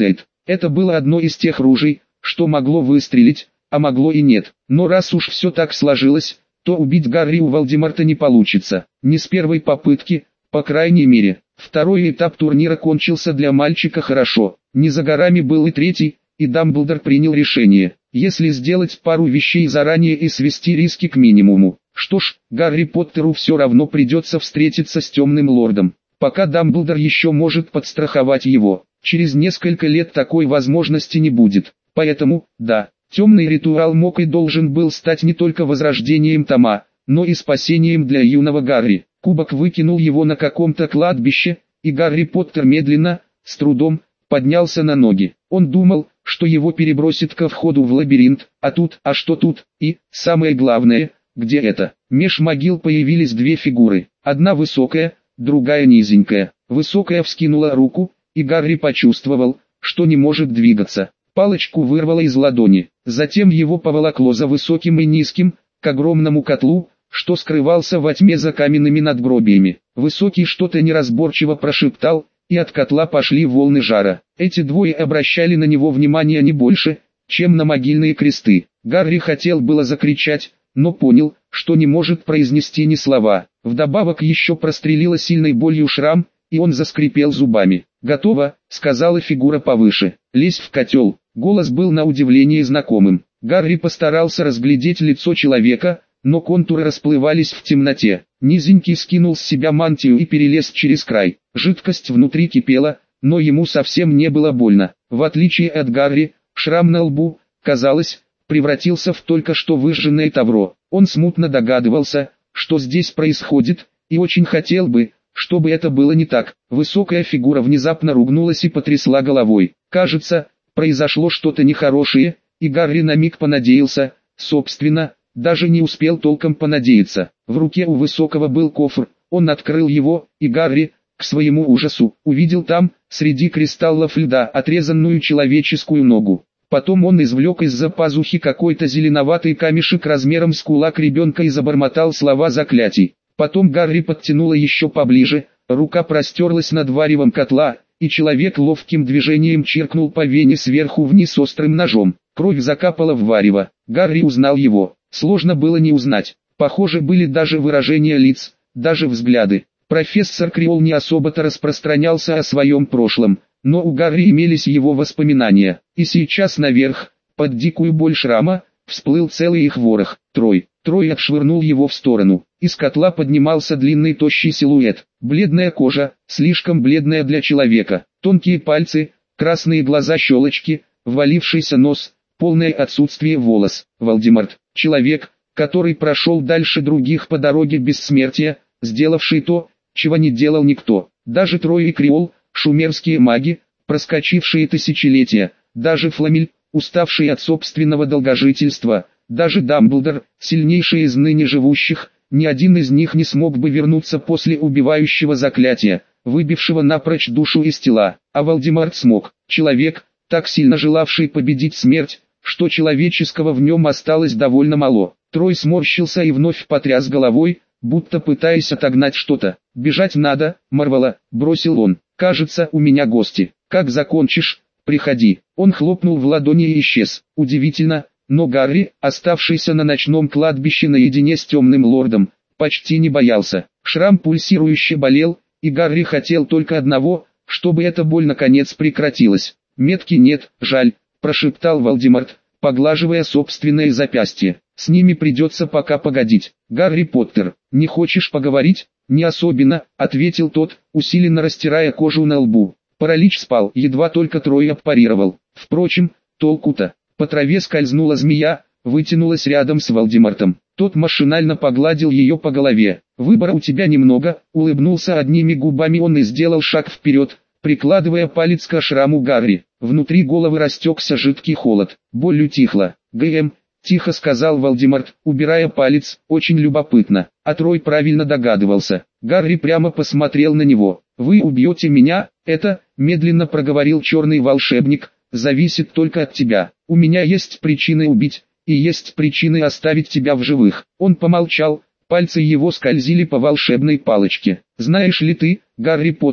Это было одно из тех ружей, что могло выстрелить, а могло и нет. Но раз уж все так сложилось, то убить Гарри у Волдемарта не получится. Не с первой попытки, по крайней мере. Второй этап турнира кончился для мальчика хорошо. Не за горами был и третий, и Дамблдор принял решение. Если сделать пару вещей заранее и свести риски к минимуму. Что ж, Гарри Поттеру все равно придется встретиться с Темным Лордом. Пока Дамблдор еще может подстраховать его. Через несколько лет такой возможности не будет. Поэтому, да, темный ритуал мог и должен был стать не только возрождением Тома, но и спасением для юного Гарри. Кубок выкинул его на каком-то кладбище, и Гарри Поттер медленно, с трудом, поднялся на ноги. Он думал, что его перебросит ко входу в лабиринт, а что тут, и, самое главное, где это? Меж могил появились две фигуры, одна высокая, другая низенькая. Высокая вскинула руку, и Гарри почувствовал, что не может двигаться. Палочку вырвало из ладони, затем его поволокло за высоким и низким, к огромному котлу, что скрывался во тьме за каменными надгробиями. Высокий что-то неразборчиво прошептал, и от котла пошли волны жара. Эти двое обращали на него внимание не больше, чем на могильные кресты. Гарри хотел было закричать, но понял, что не может произнести ни слова. Вдобавок еще прострелила сильной болью шрам, и он заскрипел зубами. «Готово», — сказала фигура повыше. «Лезь в котел». Голос был на удивление знакомым. Гарри постарался разглядеть лицо человека, но контуры расплывались в темноте. Низенький скинул с себя мантию и перелез через край. Жидкость внутри кипела, но ему совсем не было больно. В отличие от Гарри, шрам на лбу, казалось, превратился в только что выжженное тавро. Он смутно догадывался, что здесь происходит, и очень хотел бы, чтобы это было не так. Высокая фигура внезапно ругнулась и потрясла головой. Кажется, произошло что-то нехорошее, и Гарри на миг понадеялся, собственно, даже не успел толком понадеяться. В руке у Высокого был кофр, он открыл его, и Гарри, к своему ужасу, увидел там, среди кристаллов льда, отрезанную человеческую ногу. Потом он извлек из-за пазухи какой-то зеленоватый камешек размером с кулак ребенка и забормотал слова заклятий. Потом Гарри подтянуло еще поближе, рука простерлась над варевом котла, и человек ловким движением чиркнул по вене сверху вниз острым ножом. Кровь закапала в варево. Гарри узнал его. Сложно было не узнать. Похоже были даже выражения лиц, даже взгляды. Профессор Криол не особо-то распространялся о своем прошлом, но у Гарри имелись его воспоминания. И сейчас наверх, под дикую боль шрама, всплыл целый их ворох. Трой отшвырнул его в сторону. Из котла поднимался длинный тощий силуэт. Бледная кожа, слишком бледная для человека. Тонкие пальцы, красные глаза, щелочки, ввалившийся нос, полное отсутствие волос. Волдемарт, человек, который прошел дальше других по дороге бессмертия, сделавший то, чего не делал никто. Даже Трой и Криол, шумерские маги, проскочившие тысячелетия, даже Фламель, уставший от собственного долгожительства, даже Дамблдор, сильнейший из ныне живущих, ни один из них не смог бы вернуться после убивающего заклятия, выбившего напрочь душу из тела. А Волдемарт смог, человек, так сильно желавший победить смерть, что человеческого в нем осталось довольно мало. Трой сморщился и вновь потряс головой, будто пытаясь отогнать что-то. «Бежать надо, Марвела», — бросил он. «Кажется, у меня гости. Как закончишь, приходи». Он хлопнул в ладони и исчез. Удивительно, но Гарри, оставшийся на ночном кладбище наедине с Темным Лордом, почти не боялся. Шрам пульсирующе болел, и Гарри хотел только одного, чтобы эта боль наконец прекратилась. «Метки нет, жаль», — прошептал Волдемарт, поглаживая собственное запястье. «С ними придется пока погодить». «Гарри Поттер, не хочешь поговорить?» «Не особенно», — ответил тот, усиленно растирая кожу на лбу. Паралич спал, едва только Трой парировал. Впрочем, толку-то. По траве скользнула змея, вытянулась рядом с Волдемартом. Тот машинально погладил ее по голове. «Выбора у тебя немного», — улыбнулся одними губами он и сделал шаг вперед, прикладывая палец к шраму Гарри. Внутри головы растекся жидкий холод. Боль утихла. «ГМ», — тихо сказал Волдемарт, убирая палец, — «очень любопытно». А Трой правильно догадывался. Гарри прямо посмотрел на него. «Вы убьете меня, это», — медленно проговорил черный волшебник, — «зависит только от тебя. У меня есть причины убить, и есть причины оставить тебя в живых». Он помолчал, пальцы его скользили по волшебной палочке. «Знаешь ли ты, Гарри Поттер,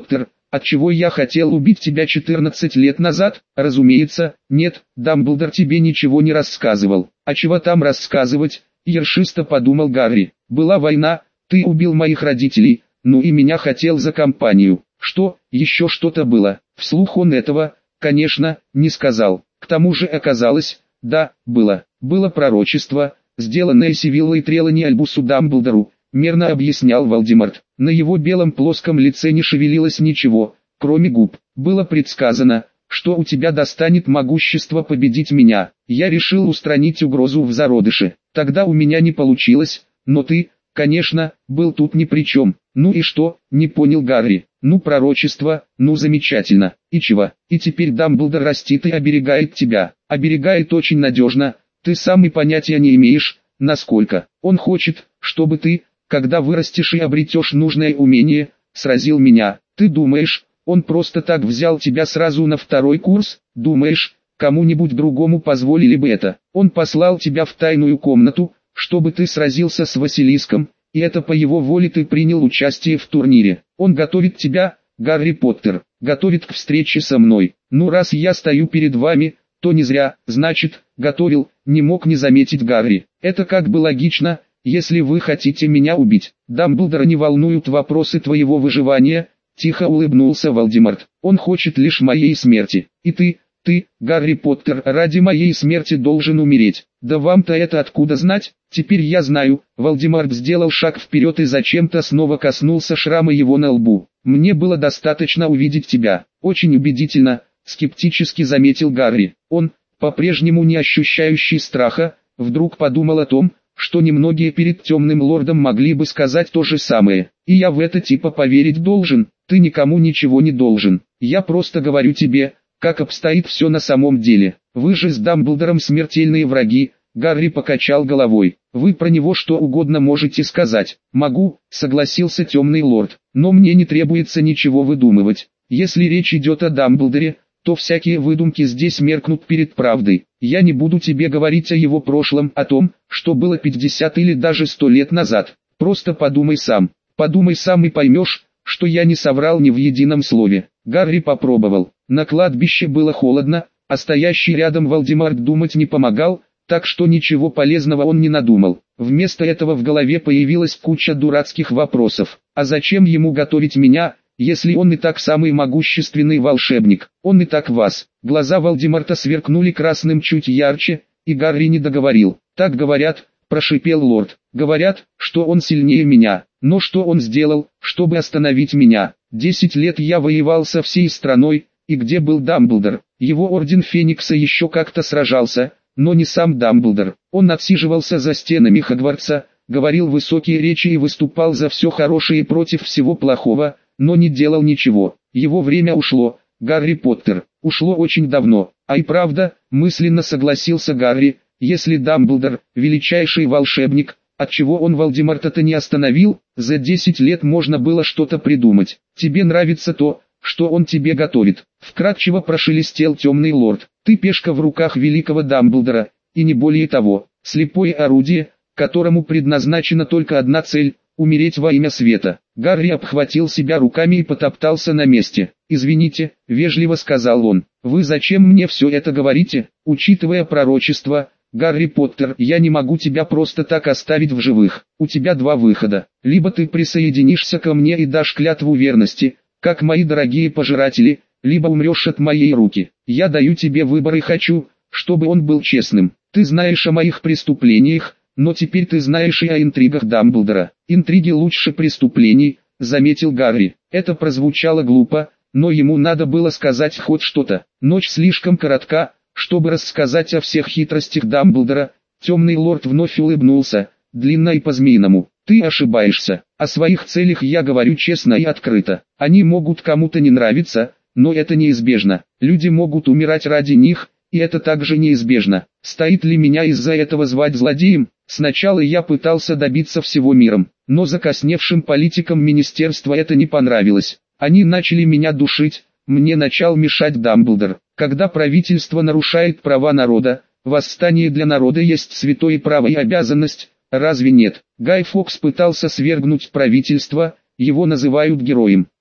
отчего я хотел убить тебя 14 лет назад? Разумеется, нет, Дамблдор тебе ничего не рассказывал. А чего там рассказывать? Ершисто подумал Гарри. Была война, ты убил моих родителей, ну и меня хотел за компанию. Что, еще что-то было? Вслух он этого, конечно, не сказал. К тому же оказалось, да, было. Было пророчество, сделанное Сивиллой Трелани Альбусу Дамблдору, мерно объяснял Волдеморт. На его белом плоском лице не шевелилось ничего, кроме губ. Было предсказано, что у тебя достанет могущество победить меня. Я решил устранить угрозу в зародыше. Тогда у меня не получилось, но ты, конечно, был тут ни при чем. Ну и что, не понял Гарри. Ну пророчество, ну замечательно. И чего? И теперь Дамблдор растит и оберегает тебя. Оберегает очень надежно. Ты сам и понятия не имеешь, насколько. Он хочет, чтобы ты, когда вырастешь и обретешь нужное умение, сразил меня. Ты думаешь, он просто так взял тебя сразу на второй курс? Думаешь, кому-нибудь другому позволили бы это? Он послал тебя в тайную комнату, чтобы ты сразился с Василиском, и это по его воле ты принял участие в турнире. Он готовит тебя, Гарри Поттер, готовит к встрече со мной. Ну раз я стою перед вами, то не зря, значит, готовил, не мог не заметить Гарри. Это как бы логично, если вы хотите меня убить. Дамблдора не волнуют вопросы твоего выживания, тихо улыбнулся Волдеморт. Он хочет лишь моей смерти. И ты, Гарри Поттер, ради моей смерти должен умереть. Да вам-то это откуда знать? Теперь я знаю. Волдеморт сделал шаг вперед и зачем-то снова коснулся шрама его на лбу. Мне было достаточно увидеть тебя. Очень убедительно, скептически заметил Гарри. Он, по-прежнему не ощущающий страха, вдруг подумал о том, что немногие перед темным лордом могли бы сказать то же самое. И я в это типа поверить должен. Ты никому ничего не должен. Я просто говорю тебе, как обстоит все на самом деле. Вы же с Дамблдором смертельные враги. Гарри покачал головой. Вы про него что угодно можете сказать. Могу, согласился темный лорд. Но мне не требуется ничего выдумывать. Если речь идет о Дамблдоре, то всякие выдумки здесь меркнут перед правдой. Я не буду тебе говорить о его прошлом, о том, что было 50 или даже 100 лет назад. Просто подумай сам. Подумай сам и поймешь, что я не соврал ни в едином слове. Гарри попробовал. На кладбище было холодно, а стоящий рядом Волдеморт думать не помогал, так что ничего полезного он не надумал. Вместо этого в голове появилась куча дурацких вопросов. А зачем ему готовить меня, если он и так самый могущественный волшебник? Он и так вас. Глаза Волдеморта сверкнули красным чуть ярче, и Гарри не договорил. Так говорят, прошипел лорд. Говорят, что он сильнее меня. Но что он сделал, чтобы остановить меня? 10 лет я воевал со всей страной, и где был Дамблдор? Его орден Феникса еще как-то сражался, но не сам Дамблдор. Он отсиживался за стенами Хогвартса, говорил высокие речи и выступал за все хорошее и против всего плохого, но не делал ничего. Его время ушло, Гарри Поттер, ушло очень давно. А и правда, мысленно согласился Гарри, если Дамблдор, величайший волшебник, отчего он Волдеморта-то не остановил, за 10 лет можно было что-то придумать. Тебе нравится то, что он тебе готовит. Вкратчиво прошелестел темный лорд. Ты пешка в руках великого Дамблдора, и не более того, слепое орудие, которому предназначена только одна цель – умереть во имя света. Гарри обхватил себя руками и потоптался на месте. «Извините», – вежливо сказал он, – «вы зачем мне все это говорите? Учитывая пророчество, Гарри Поттер, я не могу тебя просто так оставить в живых. У тебя два выхода. Либо ты присоединишься ко мне и дашь клятву верности, как мои дорогие пожиратели, либо умрешь от моей руки. Я даю тебе выбор и хочу, чтобы он был честным. Ты знаешь о моих преступлениях, но теперь ты знаешь и о интригах Дамблдора. Интриги лучше преступлений», — заметил Гарри. Это прозвучало глупо, но ему надо было сказать хоть что-то. Ночь слишком коротка, чтобы рассказать о всех хитростях Дамблдора. Темный лорд вновь улыбнулся, длинно и по-змеиному. Ты ошибаешься. О своих целях я говорю честно и открыто. Они могут кому-то не нравиться, но это неизбежно. Люди могут умирать ради них, и это также неизбежно. Стоит ли меня из-за этого звать злодеем? Сначала я пытался добиться всего миром, но закосневшим политикам министерства это не понравилось. Они начали меня душить, мне начал мешать Дамблдор. Когда правительство нарушает права народа, восстание для народа есть святое право и обязанность, разве нет? Гай Фокс пытался свергнуть правительство, его называют героем.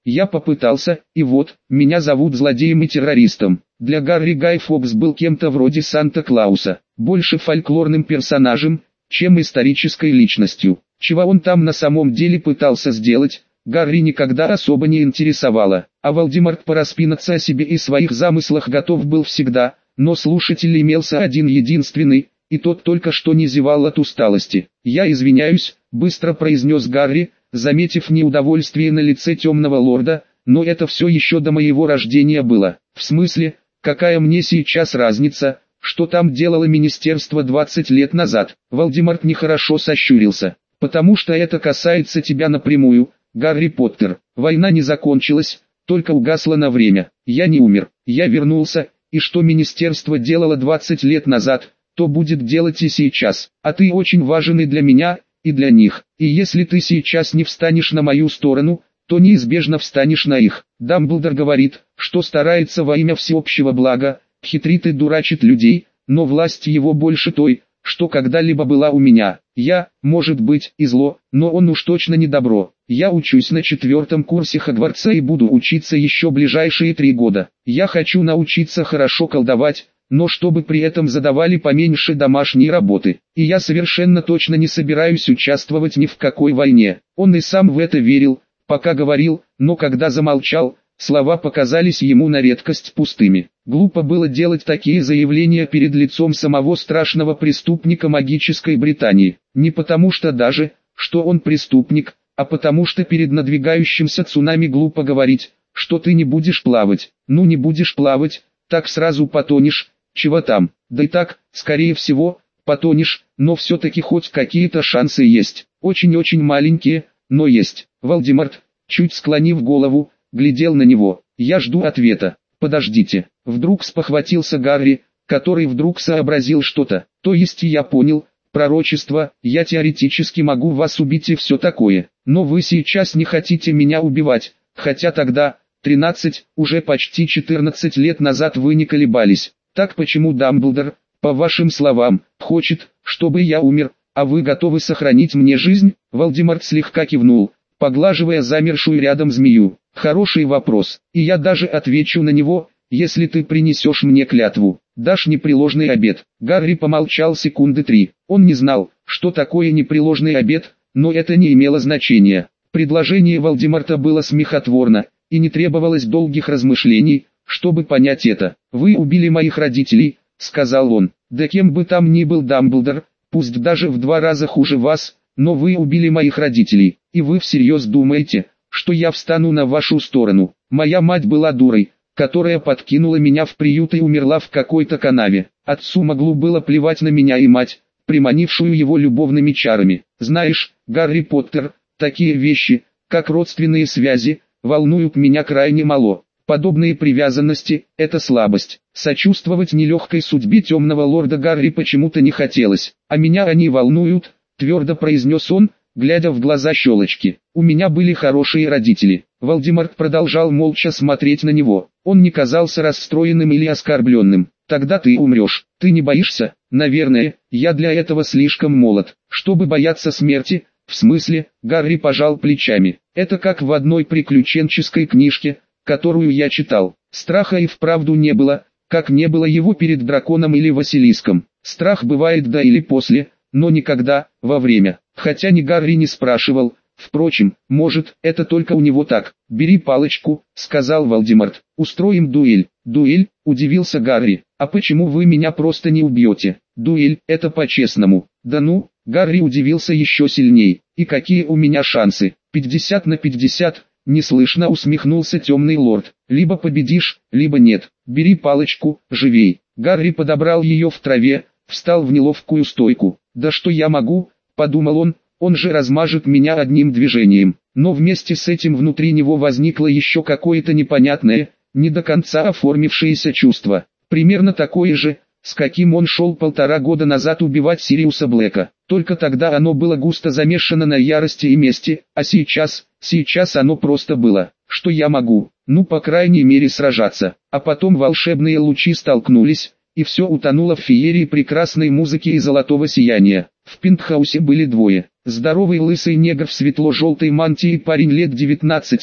Я попытался, и вот, меня зовут злодеем и террористом. Для Гарри Гай Фокс был кем-то вроде Санта-Клауса, больше фольклорным персонажем, чем исторической личностью. Чего он там на самом деле пытался сделать, Гарри никогда особо не интересовало, а Волдеморт пораспинаться о себе и своих замыслах готов был всегда, но слушатель имелся один единственный, и тот только что не зевал от усталости. «Я извиняюсь», — быстро произнес Гарри, заметив неудовольствие на лице темного лорда, «но это все еще до моего рождения было». «В смысле, какая мне сейчас разница, что там делало министерство 20 лет назад?» Волдеморт нехорошо сощурился. «Потому что это касается тебя напрямую, Гарри Поттер. Война не закончилась, только угасла на время. Я не умер, я вернулся, и что министерство делало 20 лет назад, то будет делать и сейчас. А ты очень важен и для меня, и для них. И если ты сейчас не встанешь на мою сторону, то неизбежно встанешь на их. Дамблдор говорит, что старается во имя всеобщего блага, хитрит и дурачит людей, но власть его больше той, что когда-либо была у меня. Я, может быть, и зло, но он уж точно не добро. Я учусь на 4-м курсе Хогвартса и буду учиться еще ближайшие 3 года. Я хочу научиться хорошо колдовать, но чтобы при этом задавали поменьше домашней работы. И я совершенно точно не собираюсь участвовать ни в какой войне». Он и сам в это верил, пока говорил, но когда замолчал, слова показались ему на редкость пустыми. Глупо было делать такие заявления перед лицом самого страшного преступника магической Британии. Не потому что даже, что он преступник, а потому что перед надвигающимся цунами глупо говорить, что ты не будешь плавать. Ну не будешь плавать, так сразу потонешь, чего там. Да и так, скорее всего, потонешь, но все-таки хоть какие-то шансы есть. Очень-очень маленькие, но есть. Волдеморт, чуть склонив голову, глядел на него. «Я жду ответа. Подождите». Вдруг спохватился Гарри, который вдруг сообразил что-то. «То есть я понял, пророчество, я теоретически могу вас убить и все такое. Но вы сейчас не хотите меня убивать, хотя тогда, 13, уже почти 14 лет назад вы не колебались. Так почему Дамблдор, по вашим словам, хочет, чтобы я умер, а вы готовы сохранить мне жизнь?» Волдеморт слегка кивнул, поглаживая замершую рядом змею. «Хороший вопрос, и я даже отвечу на него, если ты принесешь мне клятву. Дашь непреложный обет». Гарри помолчал секунды 3. Он не знал, что такое непреложный обет, но это не имело значения. Предложение Волдеморта было смехотворно, и не требовалось долгих размышлений, чтобы понять это. «Вы убили моих родителей», — сказал он. «Да кем бы там ни был Дамблдор, пусть даже в 2 раза хуже вас, но вы убили моих родителей, и вы всерьез думаете, что я встану на вашу сторону? Моя мать была дурой, которая подкинула меня в приют и умерла в какой-то канаве. Отцу могло было плевать на меня и мать, приманившую его любовными чарами. Знаешь, Гарри Поттер, такие вещи, как родственные связи, волнуют меня крайне мало. Подобные привязанности – это слабость. Сочувствовать нелегкой судьбе темного лорда Гарри почему-то не хотелось. А меня они волнуют, твердо произнес он, глядя в глаза Щелочки. «У меня были хорошие родители». Волдеморт продолжал молча смотреть на него. Он не казался расстроенным или оскорбленным. «Тогда ты умрешь. Ты не боишься?» «Наверное, я для этого слишком молод, чтобы бояться смерти». «В смысле?» Гарри пожал плечами. «Это как в одной приключенческой книжке, которую я читал. Страха и вправду не было, как не было его перед драконом или Василиском. Страх бывает до или после, но никогда во время». Хотя ни Гарри не спрашивал. Впрочем, может, это только у него так. «Бери палочку», — сказал Волдеморт. «Устроим дуэль». «Дуэль?» — удивился Гарри. «А почему вы меня просто не убьете? Дуэль — это по-честному». «Да ну?» — Гарри удивился еще сильней. «И какие у меня шансы?» 50 на 50, неслышно усмехнулся темный лорд. «Либо победишь, либо нет. Бери палочку, живей». Гарри подобрал ее в траве, встал в неловкую стойку. «Да что я могу?» — подумал он же размажет меня одним движением. Но вместе с этим внутри него возникло еще какое-то непонятное, не до конца оформившееся чувство. Примерно такое же, с каким он шел 1,5 года назад убивать Сириуса Блэка. Только тогда оно было густо замешано на ярости и мести, а сейчас оно просто было. Что я могу? Ну, по крайней мере, сражаться. А потом волшебные лучи столкнулись, и все утонуло в феерии прекрасной музыки и золотого сияния. В пентхаусе были двое. Здоровый лысый негр в светло-желтой мантии, парень лет 19,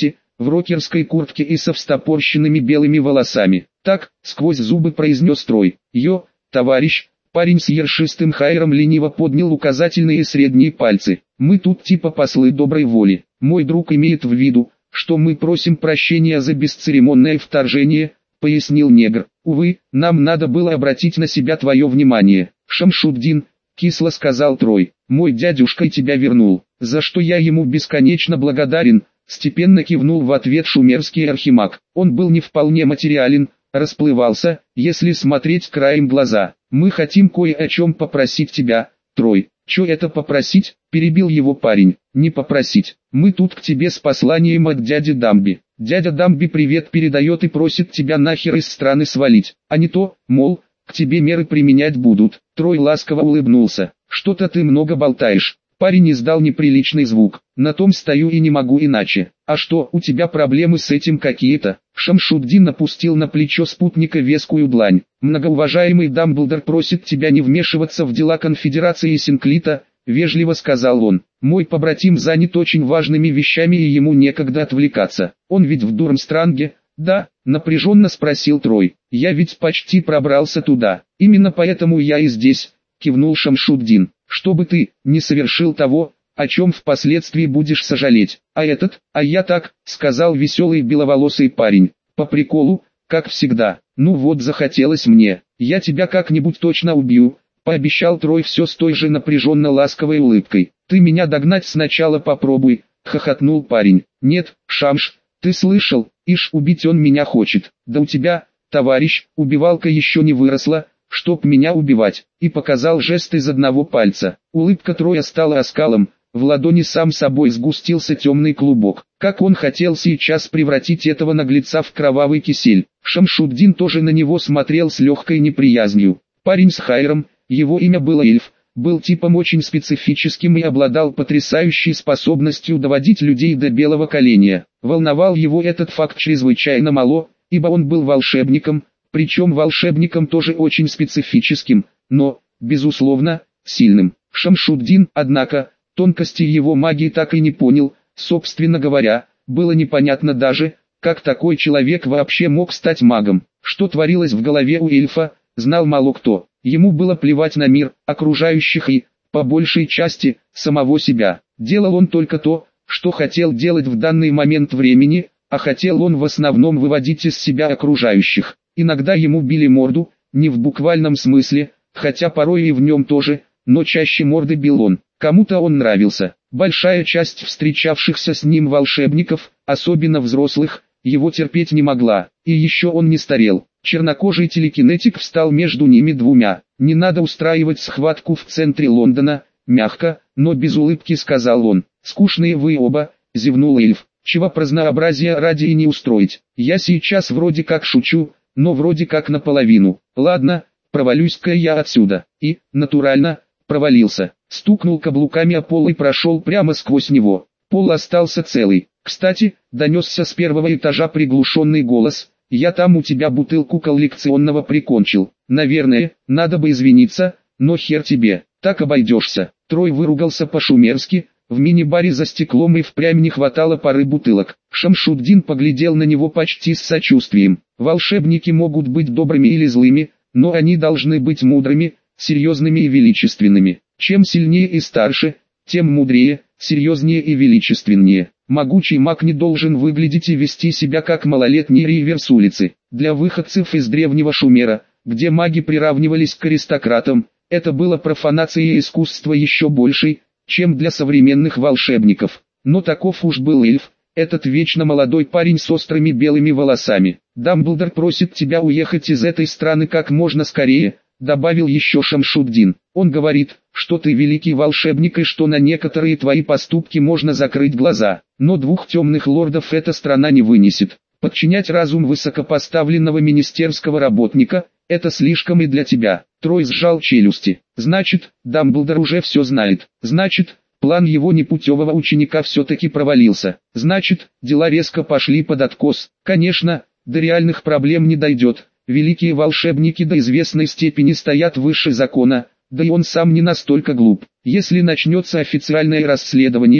в рокерской куртке и со встопорщенными белыми волосами. Так, сквозь зубы произнес Трой. «Йо, товарищ». Парень с ершистым хайром лениво поднял указательные и средние пальцы. «Мы тут типа послы доброй воли. Мой друг имеет в виду, что мы просим прощения за бесцеремонное вторжение», — пояснил негр. «Увы, нам надо было обратить на себя твое внимание». «Шамшуддин», — кисло сказал Трой, — «мой дядюшка тебя вернул, за что я ему бесконечно благодарен», — степенно кивнул в ответ шумерский архимаг. Он был не вполне материален, расплывался, если смотреть краем глаза. «Мы хотим кое о чем попросить тебя, Трой». «Чё это попросить?» – перебил его парень. «Не попросить. Мы тут к тебе с посланием от дяди Дамби. Дядя Дамби привет передает и просит тебя нахер из страны свалить, а не то, мол, к тебе меры применять будут». Трой ласково улыбнулся. «Что-то ты много болтаешь». Парень издал неприличный звук. «На том стою и не могу иначе». «А что, у тебя проблемы с этим какие-то?» Шамшуддин опустил на плечо спутника вескую длань. «Многоуважаемый Дамблдор просит тебя не вмешиваться в дела конфедерации Синклита», — вежливо сказал он. «Мой побратим занят очень важными вещами и ему некогда отвлекаться. Он ведь в Дурмстранге?» «Да», — напряженно спросил Трой. «Я ведь почти пробрался туда. Именно поэтому я и здесь», — кивнул Шамшуддин. «Чтобы ты не совершил того, о чем впоследствии будешь сожалеть. А этот, а я так», — сказал веселый беловолосый парень. «По приколу, как всегда. Ну вот захотелось мне. Я тебя как-нибудь точно убью», — пообещал Трой все с той же напряженно-ласковой улыбкой. «Ты меня догнать сначала попробуй», — хохотнул парень. «Нет, Шамш, ты слышал, ишь убить он меня хочет. Да у тебя, товарищ, убивалка еще не выросла, чтоб меня убивать», и показал жест из одного пальца. Улыбка Троя стала оскалом, в ладони сам собой сгустился темный клубок. Как он хотел сейчас превратить этого наглеца в кровавый кисель. Шамшуддин тоже на него смотрел с легкой неприязнью. Парень с хайром, его имя было Эльф, был типом очень специфическим и обладал потрясающей способностью доводить людей до белого коленя. Волновал его этот факт чрезвычайно мало, ибо он был волшебником, причем волшебником тоже очень специфическим, но, безусловно, сильным. Шамшуддин, однако, тонкости его магии так и не понял. Собственно говоря, было непонятно даже, как такой человек вообще мог стать магом. Что творилось в голове у эльфа, знал мало кто. Ему было плевать на мир, окружающих и, по большей части, самого себя. Делал он только то, что хотел делать в данный момент времени, а хотел он в основном выводить из себя окружающих. Иногда ему били морду, не в буквальном смысле, хотя порой и в нем тоже, но чаще морды бил он. Кому-то он нравился. Большая часть встречавшихся с ним волшебников, особенно взрослых, его терпеть не могла. И еще он не старел. Чернокожий телекинетик встал между ними двумя. «Не надо устраивать схватку в центре Лондона», мягко, но без улыбки сказал он. «Скучные вы оба», зевнул эльф. «Чего разнообразия ради и не устроить. Я сейчас вроде как шучу, но вроде как наполовину. Ладно, провалюсь-ка я отсюда». И, натурально, провалился. Стукнул каблуками о пол и прошел прямо сквозь него. Пол остался целый. «Кстати», донесся с первого этажа приглушенный голос, «я там у тебя бутылку коллекционного прикончил. Наверное, надо бы извиниться, но хер тебе, так обойдешься». Трой выругался по-шумерски, в мини-баре за стеклом и впрямь не хватало пары бутылок. Шамшуддин поглядел на него почти с сочувствием. «Волшебники могут быть добрыми или злыми, но они должны быть мудрыми, серьезными и величественными. Чем сильнее и старше, тем мудрее, серьезнее и величественнее. Могучий маг не должен выглядеть и вести себя как малолетний ривер с улицы. Для выходцев из древнего Шумера, где маги приравнивались к аристократам, это было профанацией искусства еще большей, чем для современных волшебников. Но таков уж был эльф, этот вечно молодой парень с острыми белыми волосами. «Дамблдор просит тебя уехать из этой страны как можно скорее», добавил еще Шамшуддин. «Он говорит, что ты великий волшебник и что на некоторые твои поступки можно закрыть глаза. Но двух темных лордов эта страна не вынесет. Подчинять разум высокопоставленного министерского работника – это слишком и для тебя». Трой сжал челюсти. «Значит, Дамблдор уже все знает. Значит, план его непутевого ученика все-таки провалился. Значит, дела резко пошли под откос. Конечно, до реальных проблем не дойдет. Великие волшебники до известной степени стоят выше закона, да и он сам не настолько глуп. Если начнется официальное расследование,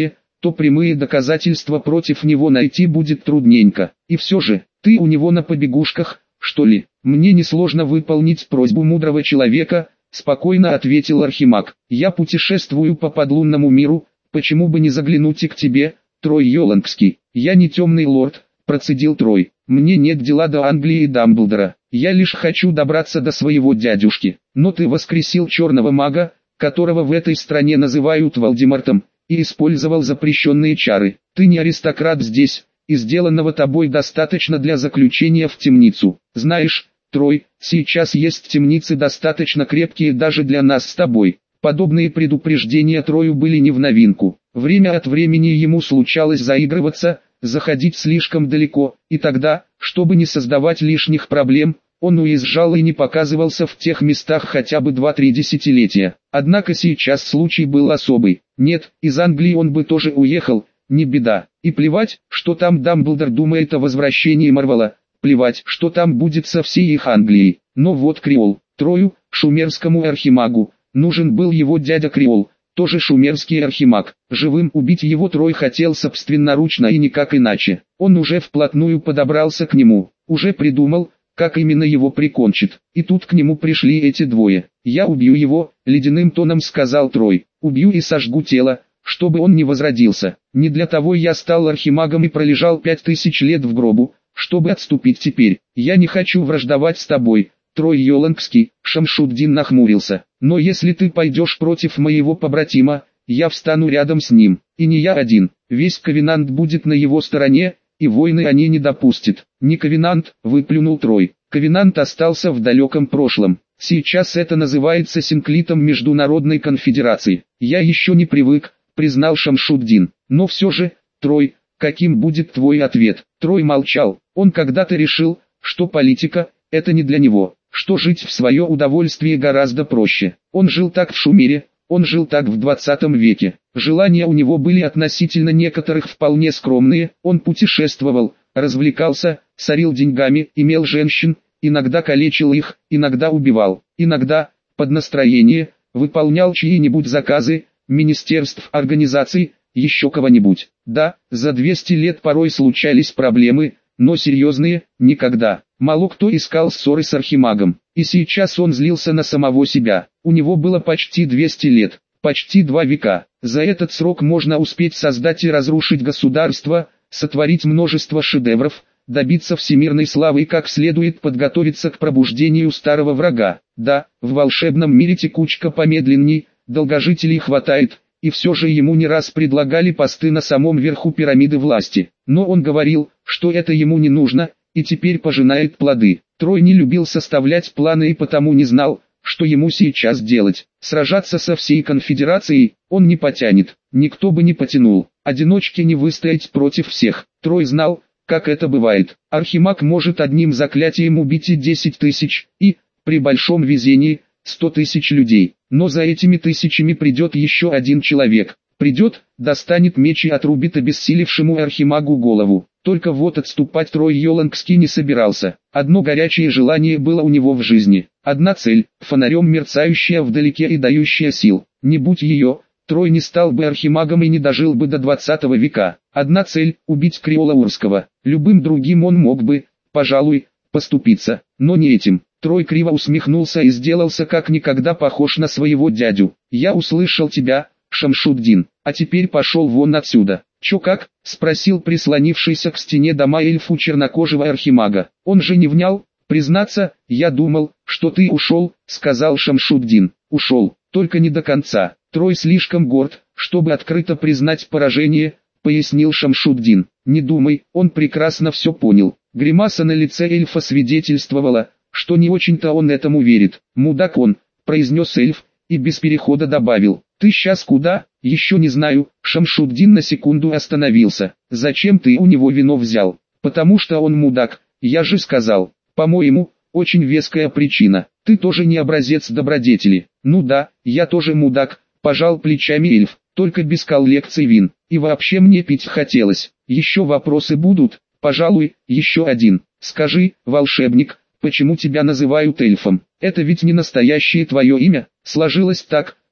то прямые доказательства против него найти будет трудненько. И все же, ты у него на побегушках, что ли? Мне несложно выполнить просьбу мудрого человека, спокойно ответил Архимаг. Я путешествую по подлунному миру, почему бы не заглянуть и к тебе, Трой Йолангский? Я не темный лорд, процедил Трой. Мне нет дела до Англии и Дамблдора. Я лишь хочу добраться до своего дядюшки. Но ты воскресил черного мага, которого в этой стране называют Волдемортом, и использовал запрещенные чары. Ты не аристократ здесь, и сделанного тобой достаточно для заключения в темницу. Знаешь, Трой, сейчас есть темницы достаточно крепкие даже для нас с тобой. Подобные предупреждения Трою были не в новинку. Время от времени ему случалось заигрываться, заходить слишком далеко, и тогда, чтобы не создавать лишних проблем, он уезжал и не показывался в тех местах хотя бы 2-3 десятилетия. Однако сейчас случай был особый. Нет, из Англии он бы тоже уехал, не беда. И плевать, что там Дамблдор думает о возвращении Марвела, плевать, что там будет со всей их Англией. Но вот Криол, Трою, шумерскому архимагу, нужен был его дядя Криол, тоже шумерский архимаг. Живым убить его Трой хотел собственноручно и никак иначе. Он уже вплотную подобрался к нему, уже придумал, как именно его прикончит. И тут к нему пришли эти двое. «Я убью его», — ледяным тоном сказал Трой. «Убью и сожгу тело, чтобы он не возродился. Не для того я стал архимагом и пролежал 5000 лет в гробу, чтобы отступить теперь. Я не хочу враждовать с тобой, Трой Йолангский». Шамшуддин нахмурился. «Но если ты пойдешь против моего побратима, я встану рядом с ним. И не я один. Весь Ковенант будет на его стороне, и войны они не допустят». «Не Ковенант», — выплюнул Трой. «Ковенант остался в далеком прошлом. Сейчас это называется синклитом Международной конфедерации. Я еще не привык», — признал Шамшуддин. «Но все же, Трой, каким будет твой ответ?» Трой молчал. Он когда-то решил, что политика — это не для него, что жить в свое удовольствие гораздо проще. Он жил так в Шумере, он жил так в 20 веке. Желания у него были относительно некоторых вполне скромные. Он путешествовал, развлекался, сорил деньгами, имел женщин, иногда калечил их, иногда убивал, иногда, под настроение, выполнял чьи-нибудь заказы, министерств, организаций, еще кого-нибудь. Да, за 200 лет порой случались проблемы, но серьезные – никогда. Мало кто искал ссоры с архимагом, и сейчас он злился на самого себя. У него было почти 200 лет, почти 2 века. За этот срок можно успеть создать и разрушить государство, сотворить множество шедевров, добиться всемирной славы и как следует подготовиться к пробуждению старого врага. Да, в волшебном мире текучка помедленней, долгожителей хватает, и все же ему не раз предлагали посты на самом верху пирамиды власти. Но он говорил, что это ему не нужно, и теперь пожинает плоды. Трой не любил составлять планы и потому не знал, что ему сейчас делать. Сражаться со всей конфедерацией он не потянет, никто бы не потянул. Одиночке не выстоять против всех. Трой знал, как это бывает. Архимаг может одним заклятием убить и 10 тысяч, и, при большом везении, 100 тысяч людей. Но за этими тысячами придет еще один человек. Придет, достанет меч и отрубит обессилевшему архимагу голову. Только вот отступать Трой Йолангский не собирался. Одно горячее желание было у него в жизни. Одна цель, фонарем мерцающая вдалеке и дающая сил. Не будь ее, Трой не стал бы архимагом и не дожил бы до 20 века. Одна цель – убить Криола Урского. Любым другим он мог бы, пожалуй, поступиться, но не этим. Трой криво усмехнулся и сделался как никогда похож на своего дядю. «Я услышал тебя, Шамшуддин, а теперь пошел вон отсюда». «Чё как?» – спросил прислонившийся к стене дома эльфу чернокожего архимага. Он же не внял. «Признаться, я думал, что ты ушел», – сказал Шамшуддин. «Ушел, только не до конца. Трой слишком горд, чтобы открыто признать поражение», – пояснил Шамшуддин. «Не думай, он прекрасно все понял». Гримаса на лице эльфа свидетельствовала, что не очень-то он этому верит. «Мудак он», – произнес эльф, и без перехода добавил. «Ты сейчас куда?» «Еще не знаю». Шамшуддин на секунду остановился. «Зачем ты у него вино взял?» «Потому что он мудак, я же сказал». «По-моему, очень веская причина. Ты тоже не образец добродетели». «Ну да, я тоже мудак», – пожал плечами эльф, «только без коллекций вин. И вообще мне пить хотелось. Еще вопросы будут?» «Пожалуй, еще один. Скажи, волшебник, почему тебя называют эльфом? Это ведь не настоящее твое имя?» «Сложилось так», –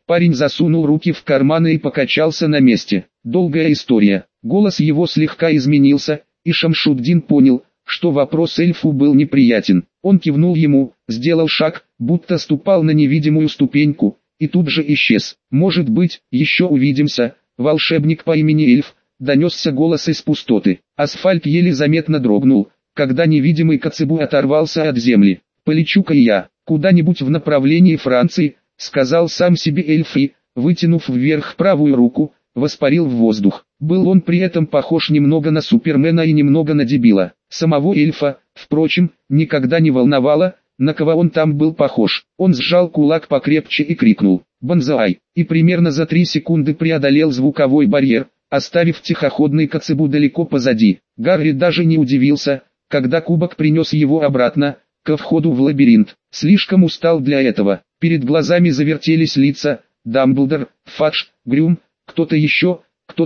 Парень засунул руки в карманы и покачался на месте. Долгая история. Голос его слегка изменился, и Шамшуддин понял, что вопрос эльфу был неприятен. Он кивнул ему, сделал шаг, будто ступал на невидимую ступеньку, и тут же исчез. «Может быть, еще увидимся, волшебник по имени Эльф», — донесся голос из пустоты. Асфальт еле заметно дрогнул, когда невидимый Коцебу оторвался от земли. «Полечу-ка я, куда-нибудь в направлении Франции», — сказал сам себе эльф и, вытянув вверх правую руку, воспарил в воздух. Был он при этом похож немного на Супермена и немного на дебила. Самого эльфа, впрочем, никогда не волновало, на кого он там был похож. Он сжал кулак покрепче и крикнул «Бонзай!» и примерно за 3 секунды преодолел звуковой барьер, оставив тихоходный Коцебу далеко позади. Гарри даже не удивился, когда кубок принес его обратно, ко входу в лабиринт. Слишком устал для этого. Перед глазами завертелись лица: Дамблдор, Фадж, Грюм, кто-то еще.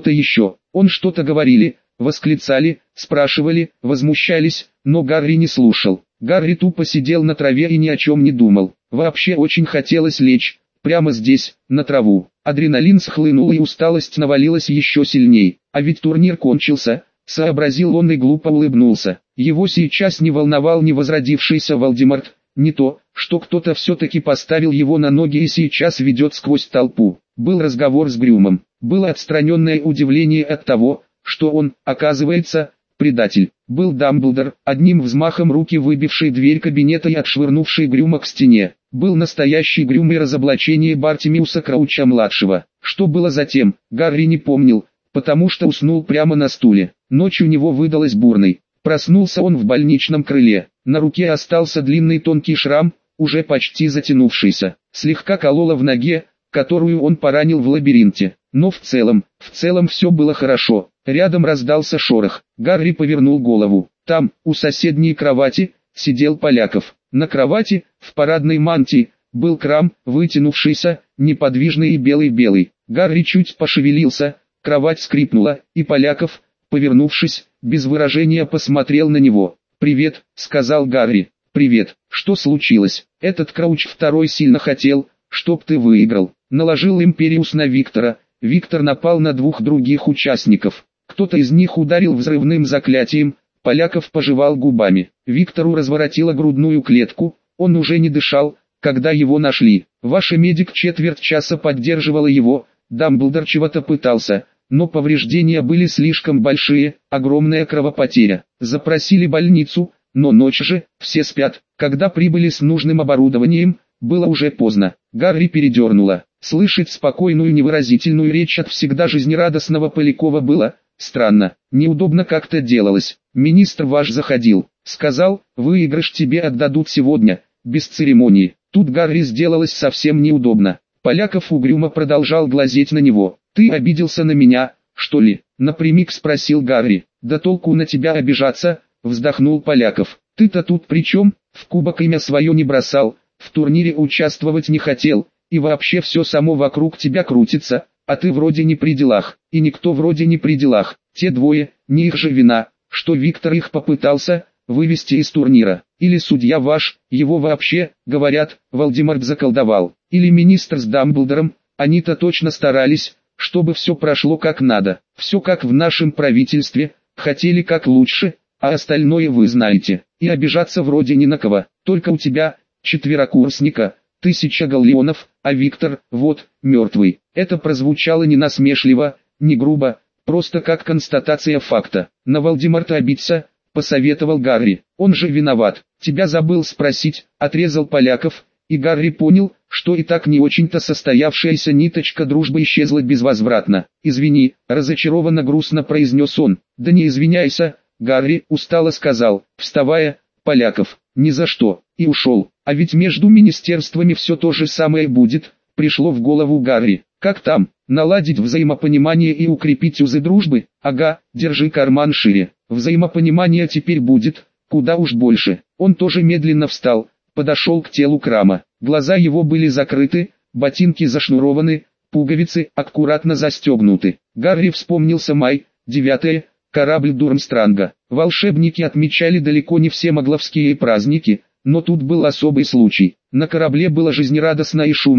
Он что-то говорили, восклицали, спрашивали, возмущались, но Гарри не слушал. Гарри тупо сидел на траве и ни о чем не думал. Вообще очень хотелось лечь, прямо здесь, на траву. Адреналин схлынул и усталость навалилась еще сильней. А ведь турнир кончился, сообразил он и глупо улыбнулся. Его сейчас не волновал ни возродившийся Волдеморт, не то, что кто-то все-таки поставил его на ноги и сейчас ведет сквозь толпу. Был разговор с Грюмом, было отстраненное удивление от того, что он, оказывается, предатель. Был Дамблдор, одним взмахом руки выбивший дверь кабинета и отшвырнувший Грюма к стене. Был настоящий Грюм и разоблачение Бартимиуса Крауча-младшего. Что было затем, Гарри не помнил, потому что уснул прямо на стуле. Ночь у него выдалась бурной. Проснулся он в больничном крыле. На руке остался длинный тонкий шрам, уже почти затянувшийся. Слегка кололо в ноге, которую он поранил в лабиринте. Но в целом все было хорошо. Рядом раздался шорох. Гарри повернул голову. Там, у соседней кровати, сидел Поляков. На кровати, в парадной мантии, был Крам, вытянувшийся, неподвижный и белый-белый. Гарри чуть пошевелился, кровать скрипнула, и Поляков, повернувшись, без выражения посмотрел на него. «Привет», — сказал Гарри. «Привет, что случилось? Этот Крауч второй сильно хотел, чтоб ты выиграл. Наложил Империус на Виктора. Виктор напал на 2 других участников. Кто-то из них ударил взрывным заклятием». Поляков пожевал губами. Виктору разворотило грудную клетку, он уже не дышал, когда его нашли. Ваша медик четверть часа поддерживала его, Дамблдор чего-то пытался, но повреждения были слишком большие, огромная кровопотеря. Запросили больницу, но ночь же, все спят. Когда прибыли с нужным оборудованием, было уже поздно. Гарри передернуло. Слышать спокойную невыразительную речь от всегда жизнерадостного Полякова было странно, неудобно как-то делалось. «Министр ваш заходил, сказал, выигрыш тебе отдадут сегодня, без церемонии». Тут Гарри сделалось совсем неудобно. Поляков угрюмо продолжал глазеть на него. «Ты обиделся на меня, что ли?» — напрямик спросил Гарри. «Да толку на тебя обижаться», — вздохнул Поляков. «Ты-то тут при чем? В кубок имя свое не бросал, в турнире участвовать не хотел, и вообще все само вокруг тебя крутится, а ты вроде не при делах, и никто вроде не при делах. Те двое, не их же вина, что Виктор их попытался вывести из турнира. Или судья ваш, его вообще, говорят, Волдеморт заколдовал. Или министр с Дамблдором, они-то точно старались, чтобы все прошло как надо. Все как в нашем правительстве, хотели как лучше, а остальное вы знаете. И обижаться вроде не на кого, только у тебя, четверокурсника, 1000 галлеонов, а Виктор, вот, мертвый». Это прозвучало не насмешливо, не грубо, просто как констатация факта. «На Волдеморта обидься», — посоветовал Гарри. «Он же виноват». «Тебя забыл спросить», — отрезал Поляков, и Гарри понял, что и так не очень-то состоявшаяся ниточка дружбы исчезла безвозвратно. «Извини», — разочарованно грустно произнес он. «Да не извиняйся», — Гарри устало сказал, вставая. «Поляков, ни за что», и ушел. «А ведь между министерствами все то же самое будет», — пришло в голову Гарри. «Как там, наладить взаимопонимание и укрепить узы дружбы? Ага, держи карман шире. Взаимопонимание теперь будет, куда уж больше». Он тоже медленно встал, подошел к телу Крама. Глаза его были закрыты, ботинки зашнурованы, пуговицы аккуратно застегнуты. Гарри вспомнился май, 9 корабль Дурмстранга. Волшебники отмечали далеко не все магловские праздники, но тут был особый случай. На корабле было жизнерадостно и шумно,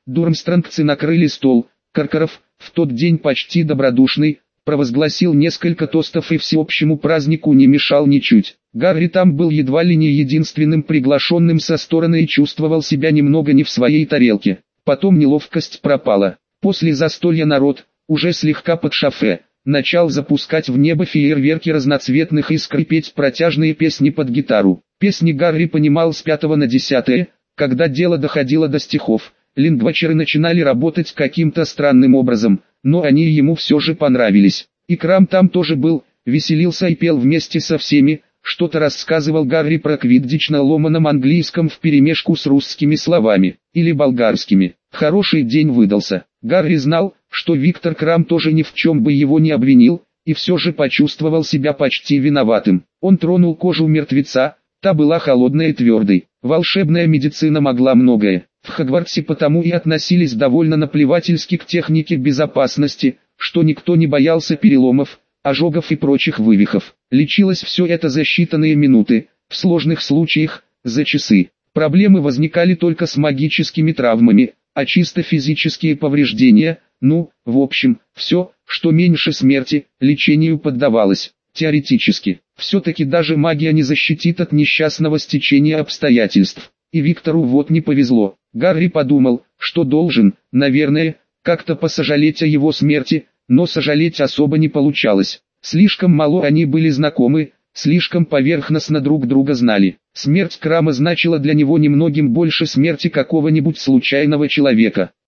Дурмстронгцы накрыли стол. Каркаров, в тот день почти добродушный, провозгласил несколько тостов и всеобщему празднику не мешал ничуть. Гарри там был едва ли не единственным приглашенным со стороны и чувствовал себя немного не в своей тарелке. Потом неловкость пропала. После застолья народ, уже слегка под шофе, начал запускать в небо фейерверки разноцветных искр и петь протяжные песни под гитару. Песни Гарри понимал с 5 на 10, когда дело доходило до стихов. Лингвачеры начинали работать каким-то странным образом, но они ему все же понравились. И Крам там тоже был, веселился и пел вместе со всеми, что-то рассказывал Гарри про квиддич на ломаном английском вперемешку с русскими словами, или болгарскими. Хороший день выдался. Гарри знал, что Виктор Крам тоже ни в чем бы его не обвинил, и все же почувствовал себя почти виноватым. Он тронул кожу мертвеца, та была холодной и твердой. Волшебная медицина могла многое. В Хогвартсе потому и относились довольно наплевательски к технике безопасности, что никто не боялся переломов, ожогов и прочих вывихов. Лечилось все это за считанные минуты, в сложных случаях – за часы. Проблемы возникали только с магическими травмами, а чисто физические повреждения, в общем, все, что меньше смерти, лечению поддавалось. Теоретически, все-таки даже магия не защитит от несчастного стечения обстоятельств. И Виктору вот не повезло. Гарри подумал, что должен, наверное, как-то посожалеть о его смерти, но сожалеть особо не получалось. Слишком мало они были знакомы, слишком поверхностно друг друга знали. Смерть Крама значила для него немногим больше смерти какого-нибудь случайного человека.